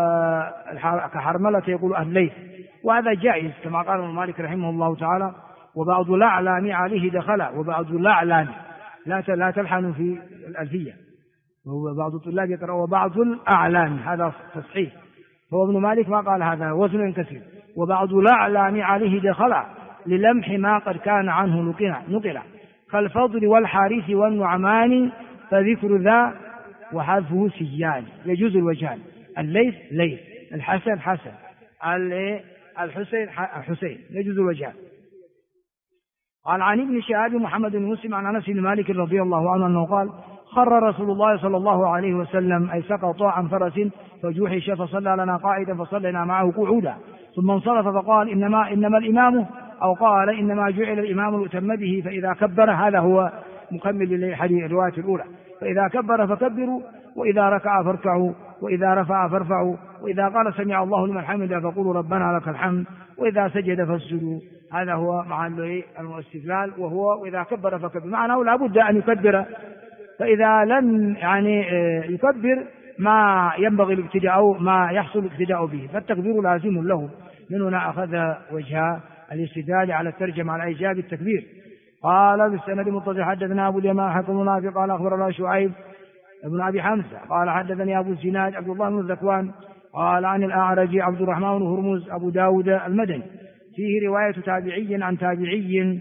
كحرملة يقول أهل ليث، وهذا جائز كما قال مالك رحمه الله تعالى وبعض الأعلام عليه دخل وبعض الأعلام لا تلحن في الألفية، وبعض الطلاب يقرأ وبعض الأعلام هذا تصحيح، هو ابن مالك ما قال هذا وزن كثير. وبعض الأعلام عليه دخل للمح ما قد كان عنه نقل كالفضل والحارث والنعمان فذكر ذا وحذفه سيان يجوز الوجهان. الليث ليث، الحسن حسن، الحسين حسين يجوز الوجهان. قال عن ابن شهاب محمد بن مسلم عن انس بن مالك رضي الله عنه انه قال خر رسول الله صلى الله عليه وسلم أي سقط عن فرس فجوحش فصلى لنا قائدا فصلينا معه قعودا ثم انصرف فقال إنما الإمام أو قال إنما جعل الإمام ليؤتم به فإذا كبر هذا هو مكمل للحديث الرواية الأولى فإذا كبر فكبروا وإذا ركع فاركعوا وإذا رفع فارفعوا وإذا قال سمع الله لمن حمده فقولوا ربنا لك الحمد وإذا سجد فاسجدوا. هذا هو مع الاستدلال وهو وإذا كبر فكبر معناه لا بد أن يكبر، فإذا لم يكبر ما ينبغي الابتداء أو ما يحصل الابتداء به فالتكبير لازم له. من هنا أخذ وجه الاستدلال على الترجمة على إيجاب التكبير. قال بالسند المتصل حدثنا أبو اليمان حكم نافع قال أخبرنا شعيب ابن أبي حمزة قال حدثني أبو الزناد عبد الله بن الذكوان قال عن الأعرج عبد الرحمن بن هرمز أبو داود المدني فيه رواية تابعي عن تابعي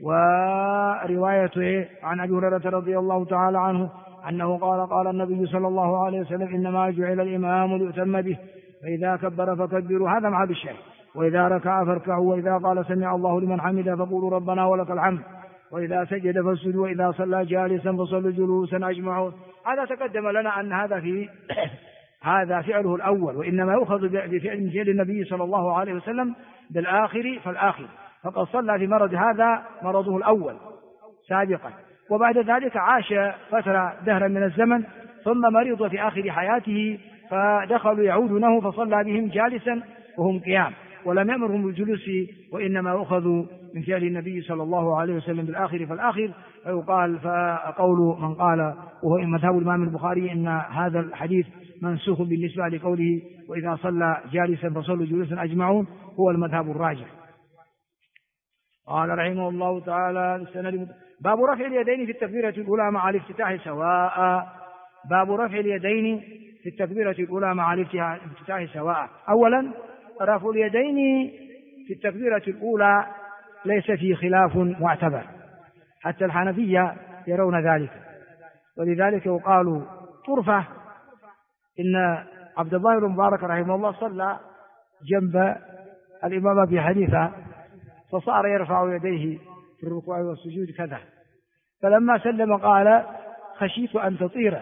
ورواية عن أبي هريرة رضي الله تعالى عنه أنه قال النبي صلى الله عليه وسلم إنما جعل الإمام ليؤتم به فإذا كبر فكبروا هذا مع الشيء وإذا ركع فاركعوا وإذا قال سمع الله لمن حمده فقولوا ربنا ولك الحمد وإذا سجد فاسجدوا وإذا صلى جالسا فصلوا جلوسا أجمعون. هذا تقدم لنا أن هذا فعله الأول وإنما يؤخذ بفعل النبي صلى الله عليه وسلم بالآخر فالآخر فقد صلى في مرض هذا مرضه الأول سابقا وبعد ذلك عاش فترة دهرا من الزمن ثم مرض في آخر حياته فدخلوا يعودونه فصلى بهم جالسا وهم قيام ولم يأمرهم بالجلوس وإنما أخذوا من فعل النبي صلى الله عليه وسلم بالآخر فالآخر. فيقال فقول من قال وهو مذهب الإمام البخاري إن هذا الحديث منسوخ بالنسبة لقوله وإذا صلى جالسا فصلوا جلوسا أجمعون هو المذهب الراجح. قال رحمه الله تعالى باب رفع اليدين في التكبيرة الأولى مع الافتتاح سواء. باب رفع اليدين في التكبيرة الأولى مع الافتتاح سواء. أولا رفع اليدين في التكبيرة الأولى ليس فيه خلاف معتبر، حتى الحنفية يرون ذلك، ولذلك وقالوا طرفة إن عبد الله بن مبارك رحمه الله صلى جنب الإمام أبي حنيفة فصار يرفع يديه في الركوع والسجود كذا، فلما سلم قال خشيت أن تطير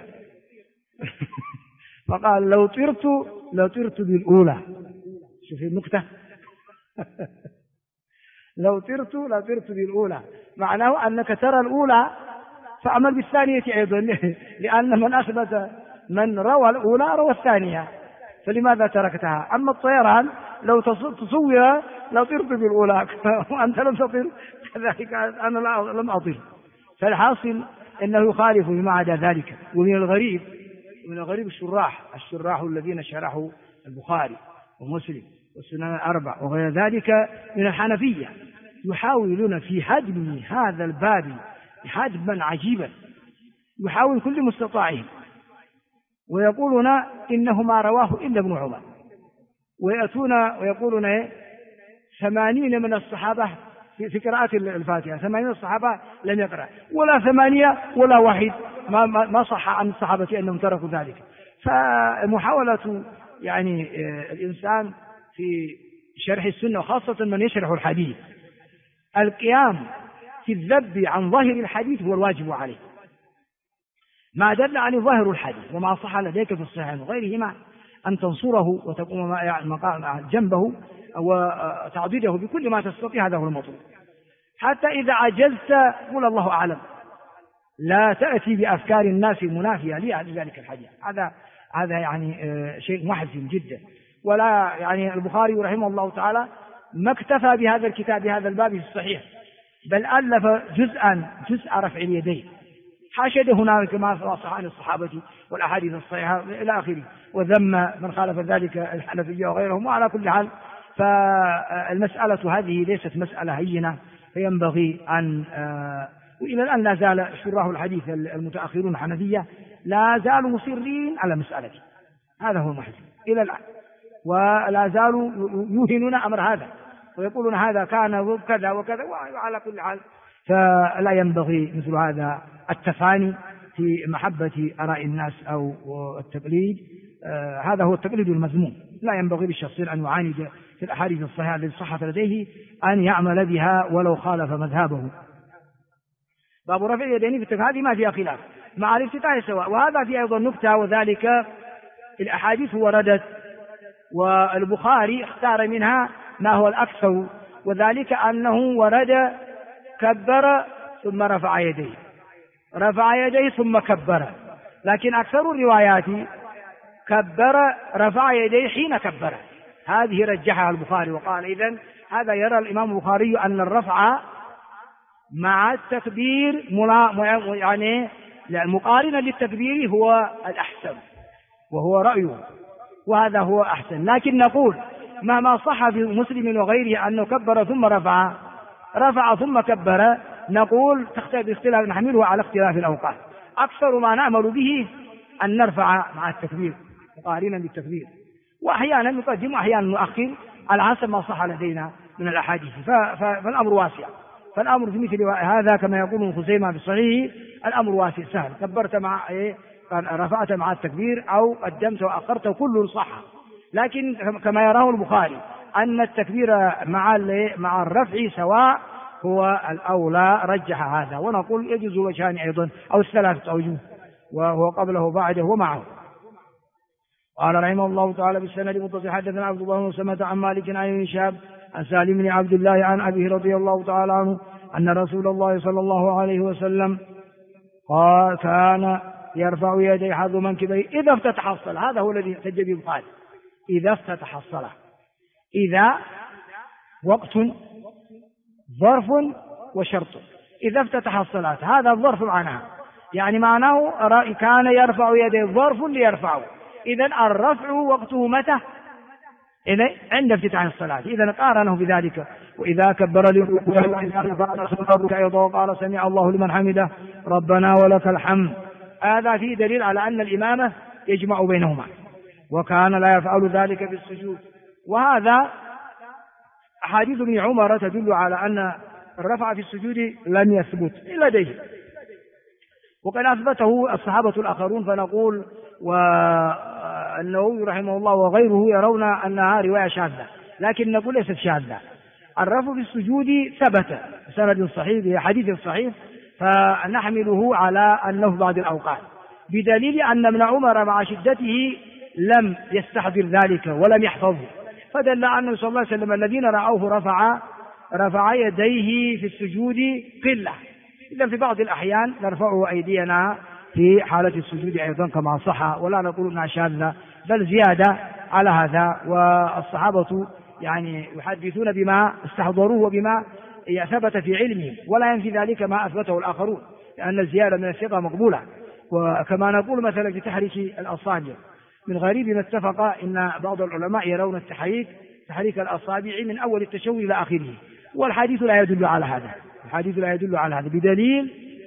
فقال لو طرت بالأولى. شوف النكتة لو طرت بالأولى، معناه أنك ترى الأولى فأمل بالثانية أيضا، لأن من روى الأولى روى الثانية، فلماذا تركتها؟ أما الطيران لو تصور لو طرت بالأولى وأنت لم تطر كذلك أنا لم أطر. فالحاصل أنه يخالف بما عدا ذلك. ومن الغريب الشراح الذين شرحوا البخاري ومسلم والسنن الأربع وغير ذلك من الحنفية يحاولون في هدم هذا الباب هدما عجيبا، يحاول كل مستطاعهم، ويقولون إنه ما رواه إلا ابن عمر، ويأتون ويقولون 80 من الصحابة في قراءة الفاتحة 80 الصحابة لم يقرأ، ولا 8 ولا 1 ما صح عن الصحابة أنهم تركوا ذلك. فمحاولة يعني الإنسان في شرح السنة وخاصة من يشرح الحديث القيام في الذب عن ظاهر الحديث هو الواجب عليه، ما دل عليه ظاهر الحديث وما صح لديك في الصحيح وغيرهما أن تنصره وتقوم جنبه وتعضده بكل ما تستطيع، هذا هو المطلوب. حتى إذا عجزت قل الله أعلم، لا تأتي بأفكار الناس المنافية لذلك الحديث، هذا يعني شيء محزن جدا. ولا يعني البخاري رحمه الله تعالى ما اكتفى بهذا الكتاب بهذا الباب في الصحيح، بل ألف جزء رفع اليدين، حاشد هنالك ما صح عن الصحابة والأحاديث الصحيحة إلى آخره، وذم من خالف ذلك الحنفية وغيرهم. وعلى كل حال فالمسألة هذه ليست مسألة هينة، فينبغي أن وإلى الآن لا زال شراح الحديث المتأخرون الحنفية لا زالوا مصرين على مسألته، هذا هو المحزن إلى الآن، ولا زالوا يوهنون أمر هذا ويقولون هذا كان كذا وكذا. وعلى كل حال فلا ينبغي مثل هذا التفاني في محبة آراء الناس أو التقليد، هذا هو التقليد المذموم. لا ينبغي للشخص أن يعاند في الأحاديث الصحيحة التي صحت لديه أن يعمل بها ولو خالف مذهبه. باب رفع اليدين في التكبير هذه ما فيها خلاف مع الافتتاح سواء. وهذا في أيضا نكتة، وذلك الأحاديث وردت والبخاري اختار منها ما هو الأكثر، وذلك أنه ورد كبر ثم رفع يديه ثم كبر، لكن أكثر الروايات كبر رفع يديه حين كبر، هذه رجحها البخاري وقال إذن هذا يرى الإمام البخاري أن الرفع مع التكبير يعني مقارنة للتكبير هو الأحسن وهو رأيه، وهذا هو أحسن. لكن نقول مهما صح في مسلم وغيره أنه كبر ثم رفع ثم كبر، نقول اختلاف نحمله على اختلاف الأوقات. أكثر ما نعمل به أن نرفع مع التكبير مقارنا بالتكبير، وأحيانا نقدم وأحيانا نؤخر على حسب ما صح لدينا من الأحاديث، فالأمر واسع. فالأمر في مثل هذا كما يقول ابن خزيمة في الصحيح الأمر واسع سهل، كبرت رفعت مع التكبير أو قدمت وأخرت كله صح. لكن كما يراه البخاري أن التكبير مع الرفع سواء هو الأولى، رجح هذا. ونقول يجوز وجهان أيضا أو الثلاثة أوجه، وهو قبله بعده ومعه. قال رحمه الله تعالى بالسند المتصل حدثنا عبد الله بن سلمة عن مالك عن ابن شهاب عن سالم بن عبد الله عن أبيه رضي الله تعالى عنه أن رسول الله صلى الله عليه وسلم قال كان يرفع يديه حظ منكبيه إذا افتتح الصلاة. هذا هو الذي احتج به البخاري، إذا افتتح الصلاة. إذا وقت ظرف وشرط، إذا افتتح الصلاة هذا الظرف معناه، يعني معناه كان يرفع يديه ظرف ليرفعه. إذن الرفع وقته متى؟ عند افتتاح الصلاة. إذن قارنه بذلك. وإذا كبر للركوع وإذا رفع صدرك أيضا قال سمع الله لمن حمده ربنا ولك الحمد. هذا فيه دليل على أن الإمامة يجمع بينهما، وكان لا يفعل ذلك في السجود. وهذا أحاديث ابن عمر تدل على أن الرفع في السجود لم يثبت لديه، وقد أثبته الصحابة الآخرون، فنقول والنووي رحمه الله وغيره يرون أنها رواية شاذة، لكن نقول ليست شاذة. الرفع في السجود ثبت بسند صحيح بحديث صحيح، فنحمله على أنه في بعض الأوقات، بدليل أن ابن عمر مع شدته لم يستحضر ذلك ولم يحفظه، فدل أنه صلى الله عليه وسلم الذين رأوه رفع يديه في السجود قلة. إذا في بعض الأحيان نرفع أيدينا في حالة السجود أيضا كما صح، ولا نقول أنها شاذة بل زيادة على هذا. والصحابة يعني يحدثون بما استحضروه وبما ثبت في علمهم، ولا ينفي ذلك ما أثبته الآخرون، لأن الزيادة من الثقة مقبولة. وكما نقول مثلا في تحريك الأصابع، من غريب ما اتفق إن بعض العلماء يرون تحريك الأصابع من أول التشوي إلى آخره، والحديث لا يدل على هذا، الحديث لا يدل على هذا، بدليل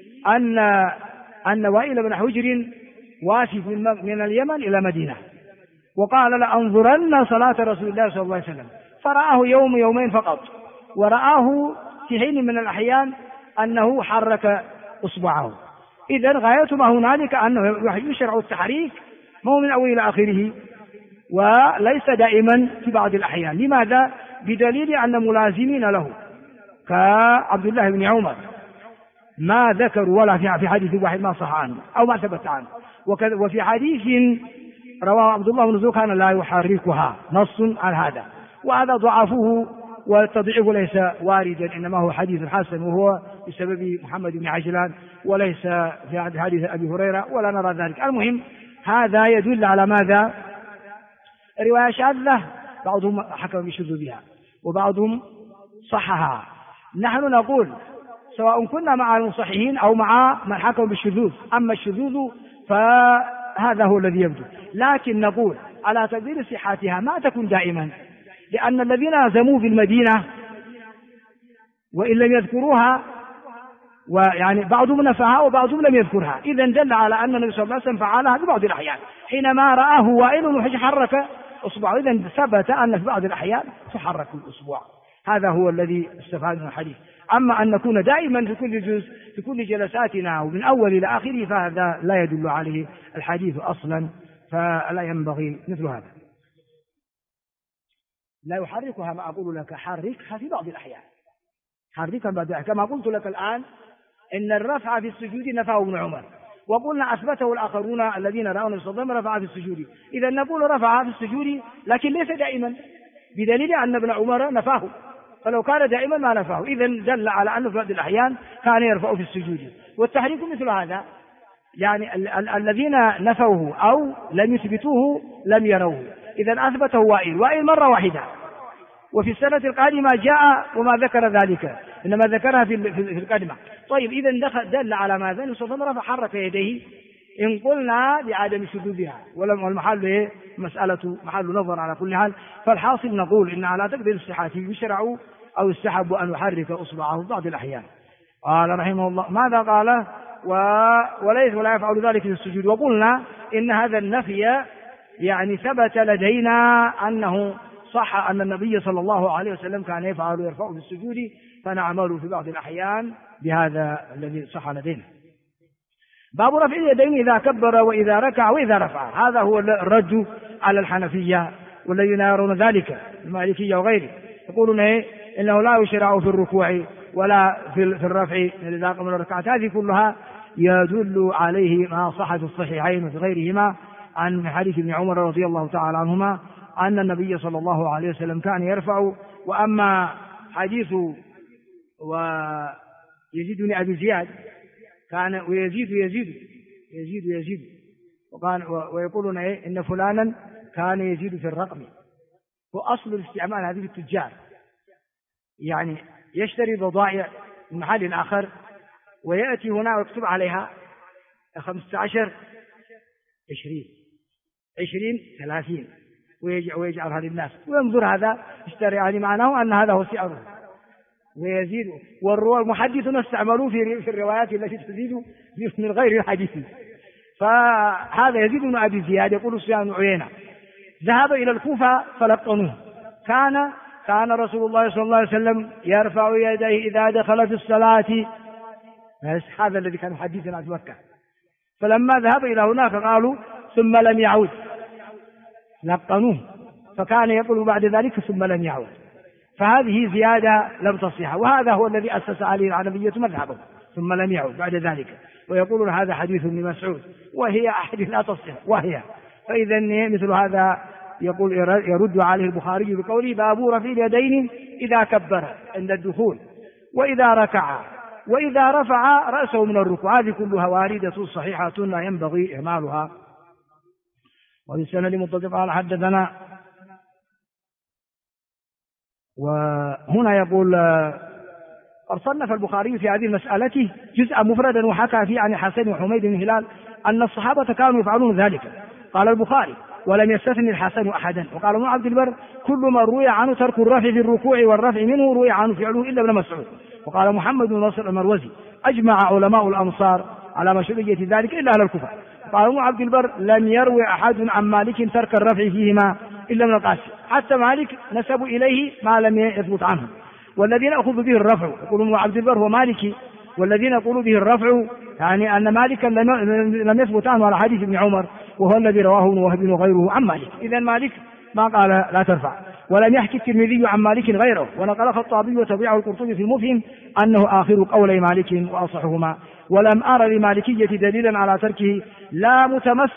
أن وائل بن حجر وافد من اليمن إلى مدينة، وقال لأنظرن صلاة رسول الله صلى الله عليه وسلم، فرآه يوم يومين فقط، ورآه في حين من الأحيان أنه حرك إصبعه. إذن غاية ما هنالك أنه يشرع التحريك مو من أول إلى آخره، وليس دائما في بعض الأحيان. لماذا؟ بدليل أن ملازمين له كعبد الله بن عمر ما ذكروا ولا في حديث واحد ما صح عنه أو ما ثبت عنه، وفي حديث رواه عبد الله بن زكوان كان لا يحركها، نص على هذا، وهذا ضعفه والتضعيف ليس واردا، إنما هو حديث حسن، وهو بسبب محمد بن عجلان وليس في حديث أبي هريرة، ولا نرى ذلك. المهم هذا يدل على ماذا؟ رواية شاذة بعضهم حكم بشذوذها وبعضهم صحها. نحن نقول سواء كنا مع المصححين أو مع من حكم بالشذوذ، أما الشذوذ فهذا هو الذي يبدو، لكن نقول على تقدير صحتها ما تكون دائما، لأن الذين زموا في المدينة وإن لم يذكروها، ويعني بعضهم نفاها وبعضهم لم يذكرها، إذا دل على أن النبي صلى الله عليه وسلم فعلها في بعض الأحيان حينما رآه وائل حرك إصبعه، إذا ثبت أن في بعض الأحيان تحرك الأصبع. هذا هو الذي استفاد من الحديث. أما أن نكون دائما في كل جلساتنا ومن أول إلى آخره فهذا لا يدل عليه الحديث أصلا، فلا ينبغي مثل هذا. لا يحركها، ما أقول لك حركها في بعض الأحيان، حركها بعد، كما قلت لك الآن إن الرفع في السجود نفاه ابن عمر، وقلنا أثبته الآخرون الذين رأوا النبي صلى الله عليه وسلم رفع في السجود. إذا نقول رفع في السجود لكن ليس دائما، بدليل أن ابن عمر نفاه، فلو كان دائما ما نفاه، إذا دل على أنه في بعض الأحيان كان يرفع في السجود. والتحريك مثل هذا، يعني الذين نفوه أو لم يثبتوه لم يروه، إذا أثبته وائل مرة واحدة، وفي السنة القادمة جاء وما ذكر ذلك، إنما ذكرها في القادمة. طيب إذا دل على ماذا؟ أن صلى الله عليه وسلم فحرك يديه، إن قلنا بعدم شذوذها، والمحل مسألة محل نظر على كل حال. فالحاصل نقول إن على تقدير الصحة يشرع أو يستحب أن يحرك إصبعه في بعض الأحيان. قال رحمه الله ماذا قال؟ وليس ولا يفعل ذلك في السجود. وقلنا إن هذا النفي يعني ثبت لدينا أنه صح أن النبي صلى الله عليه وسلم كان يفعل ويرفع في السجود، فنعمل في بعض الأحيان بهذا الذي صح لدينا. باب رفع اليدين إذا كبر وإذا ركع وإذا رفع، هذا هو الرد على الحنفية والذين يرون ذلك، المالكية وغيره، يقولون إنه لا يشرع في الركوع ولا في الرفع إذا قام الركعات. هذه كلها يدل عليه ما صح في الصحيحين وفي غيرهما عن حديث ابن عمر رضي الله تعالى عنهما أن النبي صلى الله عليه وسلم كان يرفع. وأما حديث ويزيد بن أبي زياد كان ويزيد ويقولون إن فلانا كان يزيد في الرقم، وأصل الاستعمال هذه التجار، يعني يشتري بضائع من محل آخر ويأتي هنا ويكتب عليها 15 20 30 ويجعلها للناس وينظر هذا اشتري، يعني معناه أن هذا هو سعره ويزيد. والمحدثون استعملوا في الروايات التي تزيد من غير الحديث، فهذا يزيد بن أبي زياد يقول سفيان بن عيينة ذهب إلى الكوفة فلقنوه، كان رسول الله صلى الله عليه وسلم يرفع يديه إذا دخل في الصلاة، هذا الذي كان حديثنا في مكة. فلما ذهب إلى هناك قالوا ثم لم يعود، لقنوه، فكان يقول بعد ذلك ثم لم يعود. فهذه زيادة لم تصح، وهذا هو الذي أسس عليه العنبية مذهبه، ثم لم يعود بعد ذلك، ويقولون هذا حديث ابن مسعود، وهي أحاديث لا تصح وهي. فإذا مثل هذا يقول يرد عليه البخاري بقوله باب رفع اليدين إذا كبر عند الدخول، وإذا ركع، وإذا رفع رأسه من الركوع. هذه كلها واردة صحيحة لا ينبغي إهمالها. وبالسند متصل قال حدثنا، وهنا يقول صنف البخاري في هذه المسألة جزءا مفردا وحكى فيه عن الحسن وحميد بن هلال أن الصحابة كانوا يفعلون ذلك. قال البخاري ولم يستثني الحسن أحدا. وقال ابن عبد البر كل من روي عنه ترك الرفع في الركوع والرفع منه روي عنه فعله إلا ابن مسعود. وقال محمد بن نصر المروزي أجمع علماء الأمصار على مشروعية ذلك إلا أهل الكوفة. قال ابن عبد البر لم يروي أحد عن مالك ترك الرفع فيهما إلا ابن القاسم، حتى مالك نسبوا إليه ما لم يثبت عنه. والذين يأخذ به الرفع يقول ابن عبد البر هو مالكي، والذين يقولوا به الرفع يعني أن مالكا لم يثبت عنه على حديث ابن عمر، وهو الذي رواه ابن وهب وغيره عن مالك. إذن مالك ما قال لا ترفع. ولم يحكي الترمذي عن مالك غيره، ونقل الخطابي وتبعه القرطبي في المفهم أنه آخر قولي مالك وأصحهما. ولم أرى لمالكية دليلا على تركه ولا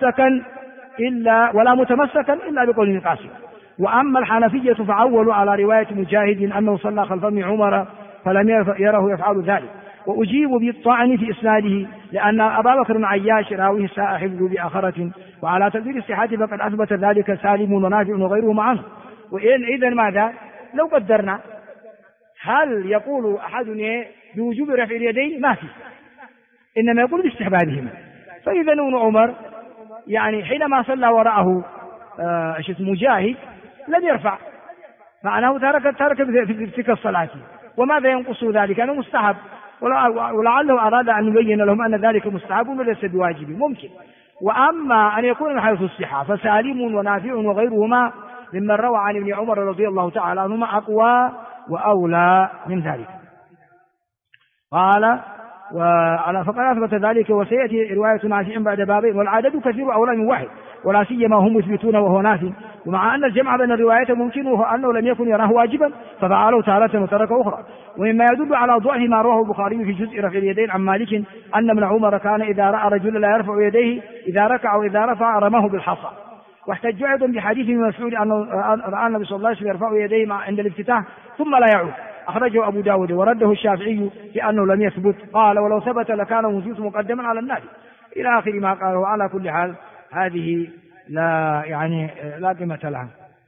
متمسكا إلا بقول القاسم. وأما الحنفية فعولوا على رواية مجاهد أنه صلى خلف ابن عمر فلم يره يفعل ذلك، وأجيب بالطعن في إسناده لأن أبا بكر عياش راويه ساء حفظه بآخرة، وعلى تقدير الصحة فقد أثبت ذلك سالم ونافع وغيره معه. وإذن ماذا لو قدرنا هل يقول أحد بوجوب رفع اليدين؟ ما في، إنما يقول باستحبابهما. فإذا ابن عمر يعني حينما صلى وراءه مجاهد لم يرفع، معناه ترك في تلك الصلاة. وماذا ينقص ذلك؟ أنه مستحب، ولعله أراد أن يبين لهم أن ذلك مستحب وليس بواجب ممكن. وأما أن يكون من حيث الصحة فسالم ونافع وغيرهما ممن روى عن ابن عمر رضي الله تعالى عنهما أقوى وأولى من ذلك. قال فقد أثبت ذلك، وسيأتي رواية نافع بعد بابين، والعدد كثير أولى من واحد، ولا سيما هم مثبتون وهو نافع. ومع أن الجمع بين الروايات ممكن، وهو أنه لم يكن يراه واجبا ففعله تارة وترك أخرى. ومما يدل على ضعف ما رواه البخاري في جزء رفع اليدين عن مالك أن ابن عمر كان إذا رأى رجلا لا يرفع يديه إذا ركع وإذا رفع رماه بالحصى. واحتج أيضا بحديث ابن مسعود أنه رأى النبي صلى الله عليه وسلم يرفع يديه عند الافتتاح ثم لا يعود، أخرجه أبو داود ورده الشافعي لأنه لم يثبت. قال ولو ثبت لكان وجوده مقدما على النادي إلى آخر ما قاله. على كل حال هذه لا قيمة لها.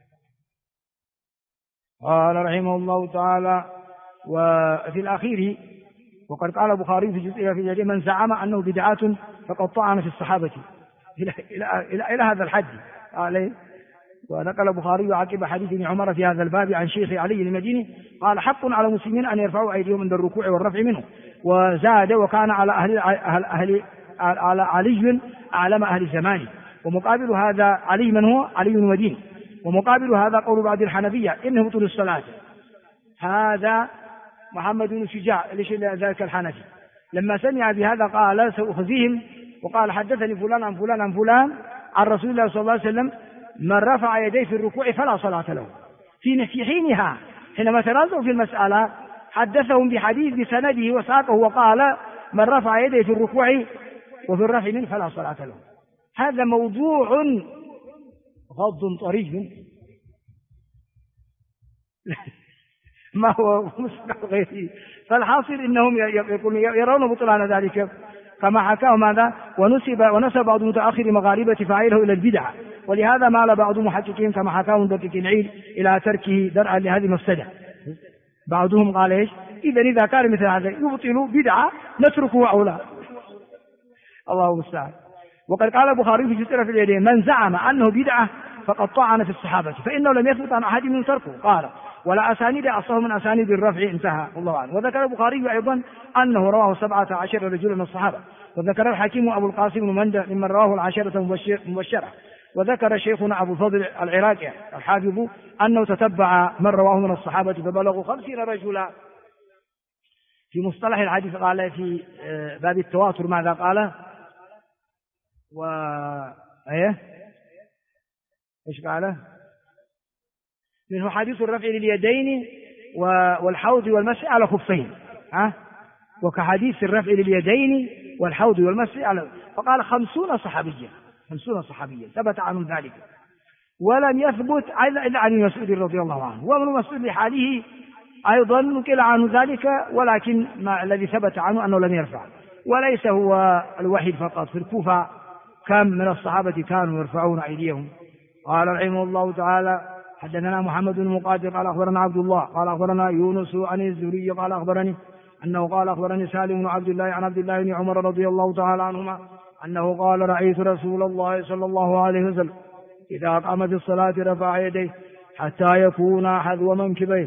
قال رحمه الله تعالى وفي الأخير وقد قال البخاري في جزء في اليدين من زعم أنه بدعات فقد طعن في الصحابة إلى هذا الحد عليه. ونقل البخاري عقب حديث ابن عمر في هذا الباب عن شيخ علي المديني قال حق على المسلمين أن يرفعوا أيديهم عند الركوع والرفع منه. وزاد وكان على على علي أعلم أهل زمانه. ومقابل هذا علي من هو؟ علي المديني. ومقابل هذا قول بعض الحنفية إنه بطل الصلاة. هذا محمد بن شجاع ليش ذلك الحنفي لما سمع بهذا قال سأخزيهم، وقال حدثني فلان عن فلان عن فلان عن رسول الله صلى الله عليه وسلم من رفع يديه في الركوع فلا صلاة له. في حينها حينما تنازعوا في المسألة حدثهم بحديث بسنده وساقه وقال من رفع يديه في الركوع وفي الرفع منه فلا صلاة له. هذا موضوع غض طري ما هو مستقل غيره. فالحاصل إنهم يرون بطلان ذلك كما حكاه ماذا ونسب بعض متأخر مغاربة فاعله إلى البدعة. ولهذا مال بعض محققين كما حكاه مدقق العيد إلى تركه درءا لهذه المفسدة. بعضهم قال إيش إذا كان مثل هذا يبطل بدعة نتركه أولى. الله المستعان. وقد قال البخاري في جزء في اليدين من زعم أنه بدعة فقد طعن في الصحابة فإنه لم يثبت عن أحد من تركه. قال ولا أسانيد أصله من أسانيد الرفع انتهى الله عنه. وذكر البخاري أيضا أنه رواه 17 رجلا من الصحابة. وذكر الحكيم أبو القاسم بن مندى ممن رواه العشرة مبشرة. وذكر شيخنا أبو الفضل العراقي الحافظ أنه تتبع من رواه من الصحابة فبلغوا 50 رجلا. في مصطلح الحديث قال في باب التواتر ماذا قال؟ إيش قال؟ منه حديث الرفع لليدين والحوض والمسح على خفين، وكحديث الرفع لليدين والحوض والمسح على، فقال 50 صحابيا ثبت عنهم ذلك، ولم يثبت إلا عن مسعود رضي الله عنه. وابن مسعود لحاله أيضا نقل عنه ذلك، ولكن ما الذي ثبت عنه أنه لم يرفع. وليس هو الوحيد فقط، في الكوفة كم من الصحابة كانوا يرفعون أيديهم. قال رحمه الله تعالى: حدثنا محمد بن مقاتل قال أخبرنا عبد الله قال أخبرنا يونس عن الزهري قال أخبرني أنه قال أخبرني سالم بن عبد الله عن عبد الله بن عمر رضي الله تعالى عنهما أنه قال: رأيت رسول الله صلى الله عليه وسلم إذا أقام الصلاة رفع يديه حتى يكون حذو منكبيه،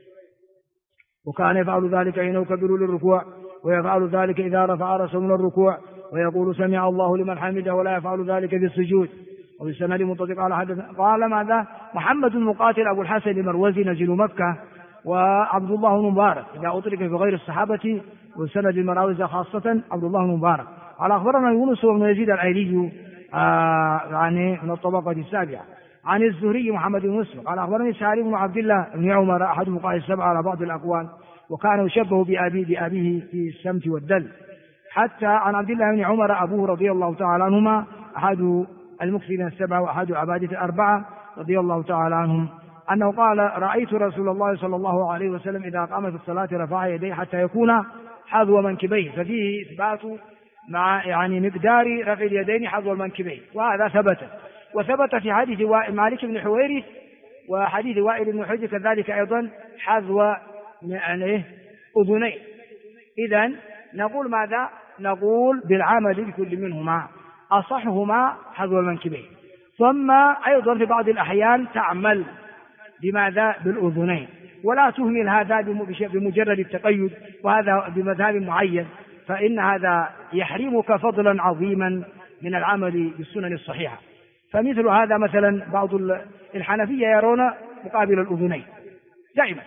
وكان يفعل ذلك حين يكبر للركوع، ويفعل ذلك إذا رفع رأسه من الركوع، ويقول: سمع الله لمن حمده، ولا يفعل ذلك في السجود. وبالسند متصل قال ماذا؟ محمد المقاتل أبو الحسن المروزي نزل مكة، وعبد الله بن مبارك إذا أطلق في غير الصحابة والسند المراوزة خاصة عبد الله بن مبارك قال أخبرنا يونس بن يزيد الأيلي يعني من الطبقة السابعة عن الزهري محمد بن مسلم قال أخبرني سالم بن عبد الله بن عمر أحد فقهاء السبعة على بعض الأقوال، وكان يشبه بأبيه في السمت والدل. حتى عن عبد الله بن عمر أبوه رضي الله تعالى عنهما أحد المكثرين السبعة وأحد عبادة الأربعة رضي الله تعالى عنهم أنه قال: رأيت رسول الله صلى الله عليه وسلم إذا قام في الصلاة رفع يديه حتى يكون حذو منكبيه. ففيه إثبات مع يعني مقدار رفع اليدين حذو المنكبين، وهذا وثبت في حديث مالك بن حويرث وحديث وائل بن حجر كذلك أيضا حذو أذنين. إذن نقول ماذا؟ نقول بالعمل بكل منهما، أصحهما حذو المنكبين. ثم أيضا في بعض الأحيان تعمل بماذا؟ بالأذنين، ولا تهمل هذا بمجرد التقيد وهذا بمذهب معين، فإن هذا يحرمك فضلا عظيما من العمل بالسنن الصحيحة. فمثل هذا مثلا بعض الحنفية يرون مقابل الأذنين دائما،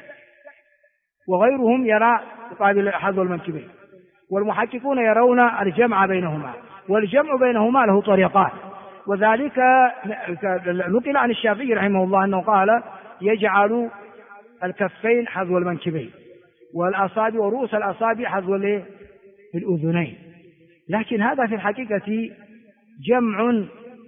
وغيرهم يرى مقابل حذو المنكبين، والمحققون يرون الجمع بينهما، والجمع بينهما له طريقات. وذلك نقل عن الشافعي رحمه الله أنه قال: يجعل الكفين حذو المنكبين والأصابع ورؤوس الأصابع حذو الأذنين. لكن هذا في الحقيقة جمع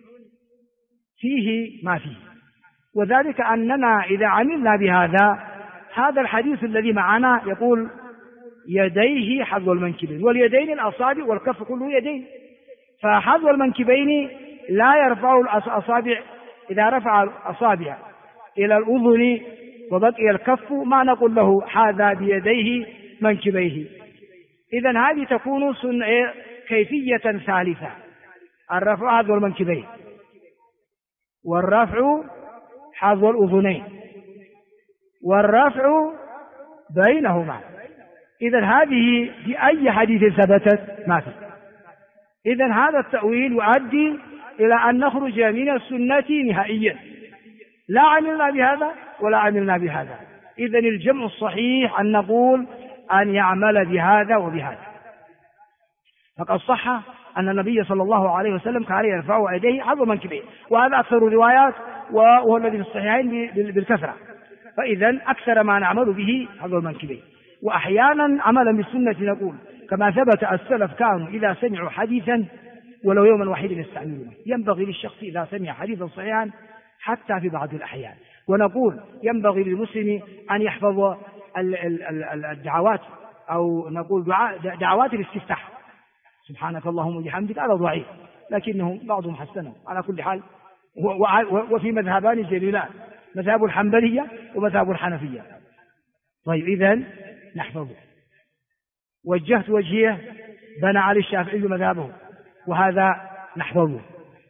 فيه ما فيه، وذلك أننا إذا عملنا بهذا، هذا الحديث الذي معنا يقول يديه حذو المنكبين، واليدين الأصابع والكف كله يدين، فحذو المنكبين لا يرفع الأصابع. إذا رفع الأصابع إلى الأذن وبقي الكف ما نقول له هذا بيديه منكبيه. إذن هذه تكون كيفية ثالثة: الرفع حذو المنكبين، والرفع حذو الأذنين، والرفع بينهما. إذن هذه في أي حديث ثبتت؟ ما في. إذن هذا التأويل يؤدي إلى أن نخرج من السنة نهائيا، لا عملنا بهذا ولا عملنا بهذا. إذن الجمع الصحيح أن نقول أن يعمل بهذا وبهذا. فقد صح أن النبي صلى الله عليه وسلم كان يرفع يديه حذو منكبيه، وهذا أكثر الروايات وهو الذي في الصحيحين بالكثرة. فإذن أكثر ما نعمل به حذو المنكبين. وأحيانا عملا بالسنة نقول كما ثبت السلف كانوا إذا سمعوا حديثا ولو يوما واحدا يستعملونه. ينبغي للشخص إذا سمع حديثا صحيحا حتى في بعض الأحيان، ونقول ينبغي للمسلم أن يحفظ الدعوات، أو نقول دعوات الاستفتاح، سبحانك اللهم وبحمدك، هذا ضعيف لكنه بعضهم حسنه. على كل حال وفي مذهبان جليلان، مذهب الحنبلية ومذهب الحنفية. طيب إذن نحفظه. وجهت وجهيه بنى على الشافعي مذهبه، وهذا نحفظه.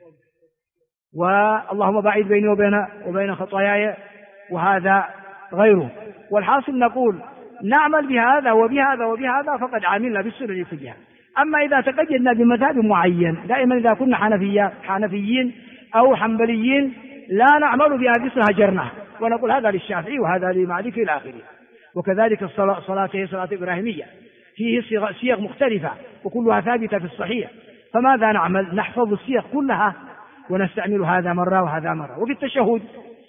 واللهم باعد بيني وبين خطاياي، وهذا غيره. والحاصل نقول نعمل بهذا وبهذا وبهذا، فقد عملنا بالسنن كلها. أما إذا تقيدنا بمذهب معين، دائما إذا كنا حنفيين أو حنبليين لا نعمل بهذه هجرناها ونقول هذا للشافعي وهذا لمالك إلى آخره. وكذلك الصلاة هي صلاة إبراهيمية، فيه صيغ مختلفة وكلها ثابتة في الصحيح، فماذا نعمل؟ نحفظ الصيغ كلها ونستعمل هذا مرة وهذا مرة. وفي التشهد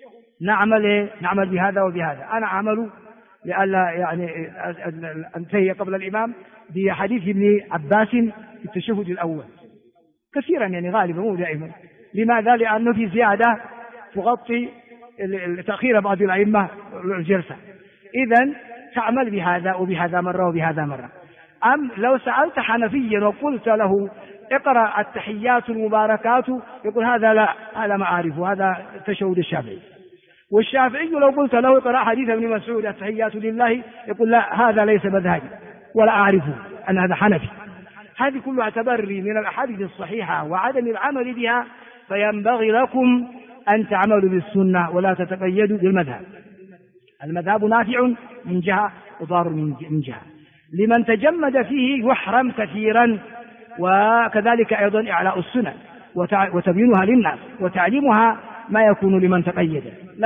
نعمل بهذا وبهذا. أنا أعمل لئلا يعني أنتهي قبل الإمام بحديث ابن عباس في التشهد الأول كثيرا، يعني غالبا مو دائما. لماذا؟ لأنه في زيادة تغطي تأخير بعض الأئمة الجلسة. إذن تعمل بهذا وبهذا مرة وبهذا مرة. أم لو سألت حنفيا وقلت له اقرأ التحيات المباركات، يقول هذا لا، هذا ما أعرفه، هذا تشهد الشافعي. والشافعي لو قلت له اقرأ حديث ابن مسعود التحيات لله، يقول لا، هذا ليس مذهبي ولا أعرفه أن هذا حنفي. هذه كلها تبري من الأحاديث الصحيحة وعدم العمل بها. فينبغي لكم أن تعملوا بالسنة ولا تتقيدوا بالمذهب. المذهب نافع من جهة وضار من جهة. لمن تجمد فيه يحرم كثيرا. وكذلك أيضا إعلاء السنة وتبيينها للناس وتعليمها ما يكون لمن تقيد.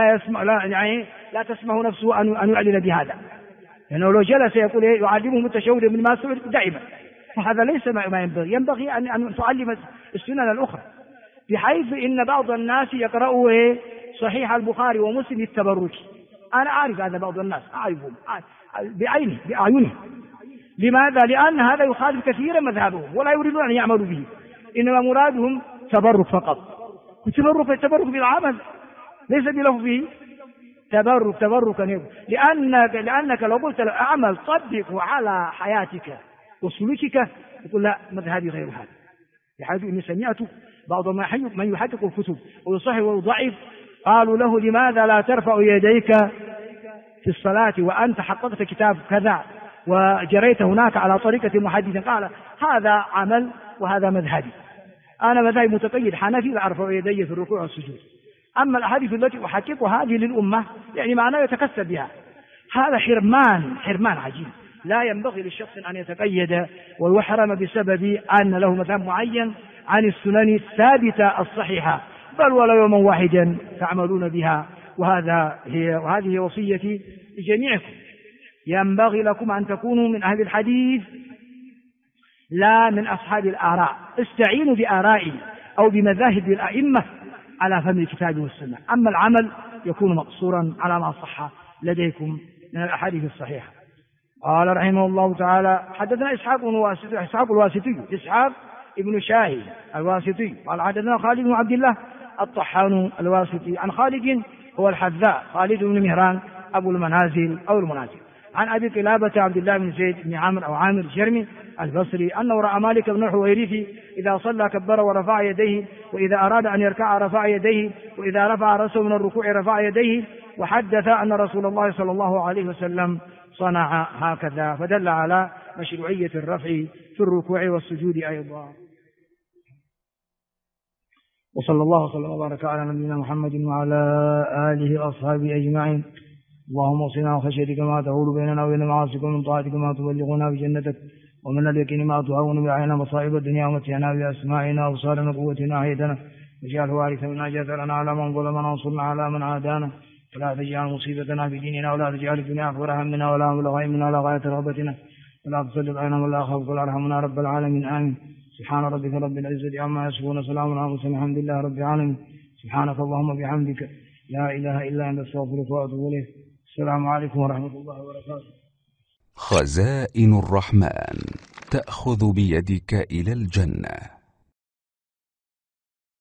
لا تسمح نفسه أن يعلن بهذا، لأنه لو جلس يقول يعلمهم التشهد من ما سمع دائما، فهذا ليس ما ينبغي. ينبغي أن تعلم السنن الأخرى، بحيث إن بعض الناس يقرأوا صحيح البخاري ومسلم التبرك. أنا أعرف هذا، بعض الناس أعرفهم بأعينهم. لماذا؟ لأن هذا يخالف كثيرا مذهبهم ولا يريدون أن يعملوا به، إنما مرادهم تبرك فقط. التبرك بالعمل ليس بلفظه تبركا. لأنك لو قلت له أعمل طبقه على حياتك وسلوكك، يقول لا، مذهبي غير هذا. بحيث إني سمعت بعض من يحقق الكتب ويصحح ويضعف قالوا له لماذا لا ترفع يديك في الصلاة وأنت حققت كتاب كذا وجريت هناك على طريقة محدث؟ قال هذا عمل وهذا مذهبي، أنا مذهبي متقيد حنفي لا أرفع يدي في الركوع والسجود. أما الأحاديث التي أحققها هذه للأمة يعني معناه يتكسب بها. هذا حرمان عجيب. لا ينبغي للشخص أن يتقيد ويحرم بسبب أن له مذهب معين عن السنن الثابتة الصحيحة، بل ولا يوما واحدا تعملون بها. وهذه هي وصيتي لجميعكم. ينبغي لكم أن تكونوا من أهل الحديث لا من أصحاب الآراء. استعينوا بآرائي أو بمذاهب الأئمة على فهم الكتاب والسنة. أما العمل يكون مقصورا على ما صح لديكم من الأحاديث الصحيحة. قال رحمه الله تعالى: حدثنا إسحاق الواسطي إسحاق ابن شاهي الواسطي قال حدثنا خالد بن عبد الله الطحان الواسطي عن خالد هو الحذاء خالد بن مهران أبو المنازل أو المنازل عن أبي قلابة عبد الله بن زيد بن عامر أو عامر الجرمي البصري أنه رأى مالك بن الحويرث إذا صلى كبر ورفع يديه، وإذا أراد أن يركع رفع يديه، وإذا رفع رأسه من الركوع رفع يديه، وحدث أن رسول الله صلى الله عليه وسلم صنع هكذا، فدل على مشروعية الرفع في الركوع والسجود أيضا. وصلى الله وسلم وبارك على نبينا محمد وعلى آله وأصحابه أجمعين. اللهم اغفرنا وخشيتك ما تحول بيننا وبين معاصيك، ومن طاعتك ما تبلغنا بجنتك، ومن اليقين ما تهون بعيننا مصائب الدنيا، ومتعنا بأسماعنا وأبصارنا وقوتنا أحيتنا، واجعله وارثا منا، جثرنا على من ظلمنا وانصرنا على من عادانا، ولا تجعل مصيبتنا في ديننا، ولا تجعل الدنيا أكبر همنا ولا مبلغ علمنا ولا غاية رغبتنا، ولا تسلط علينا ولا أخاف ولا أرحمنا رب العالمين. آمين. سبحان ربك رب العزة عما يصفون، سلام على المرسلين، الحمد لله رب العالمين. سبحانك اللهم وبحمدك لا إله إلا أنت، أستغفرك وأتوب إليك. السلام عليكم ورحمة الله وبركاته. خزائن الرحمن تأخذ بيدك إلى الجنة.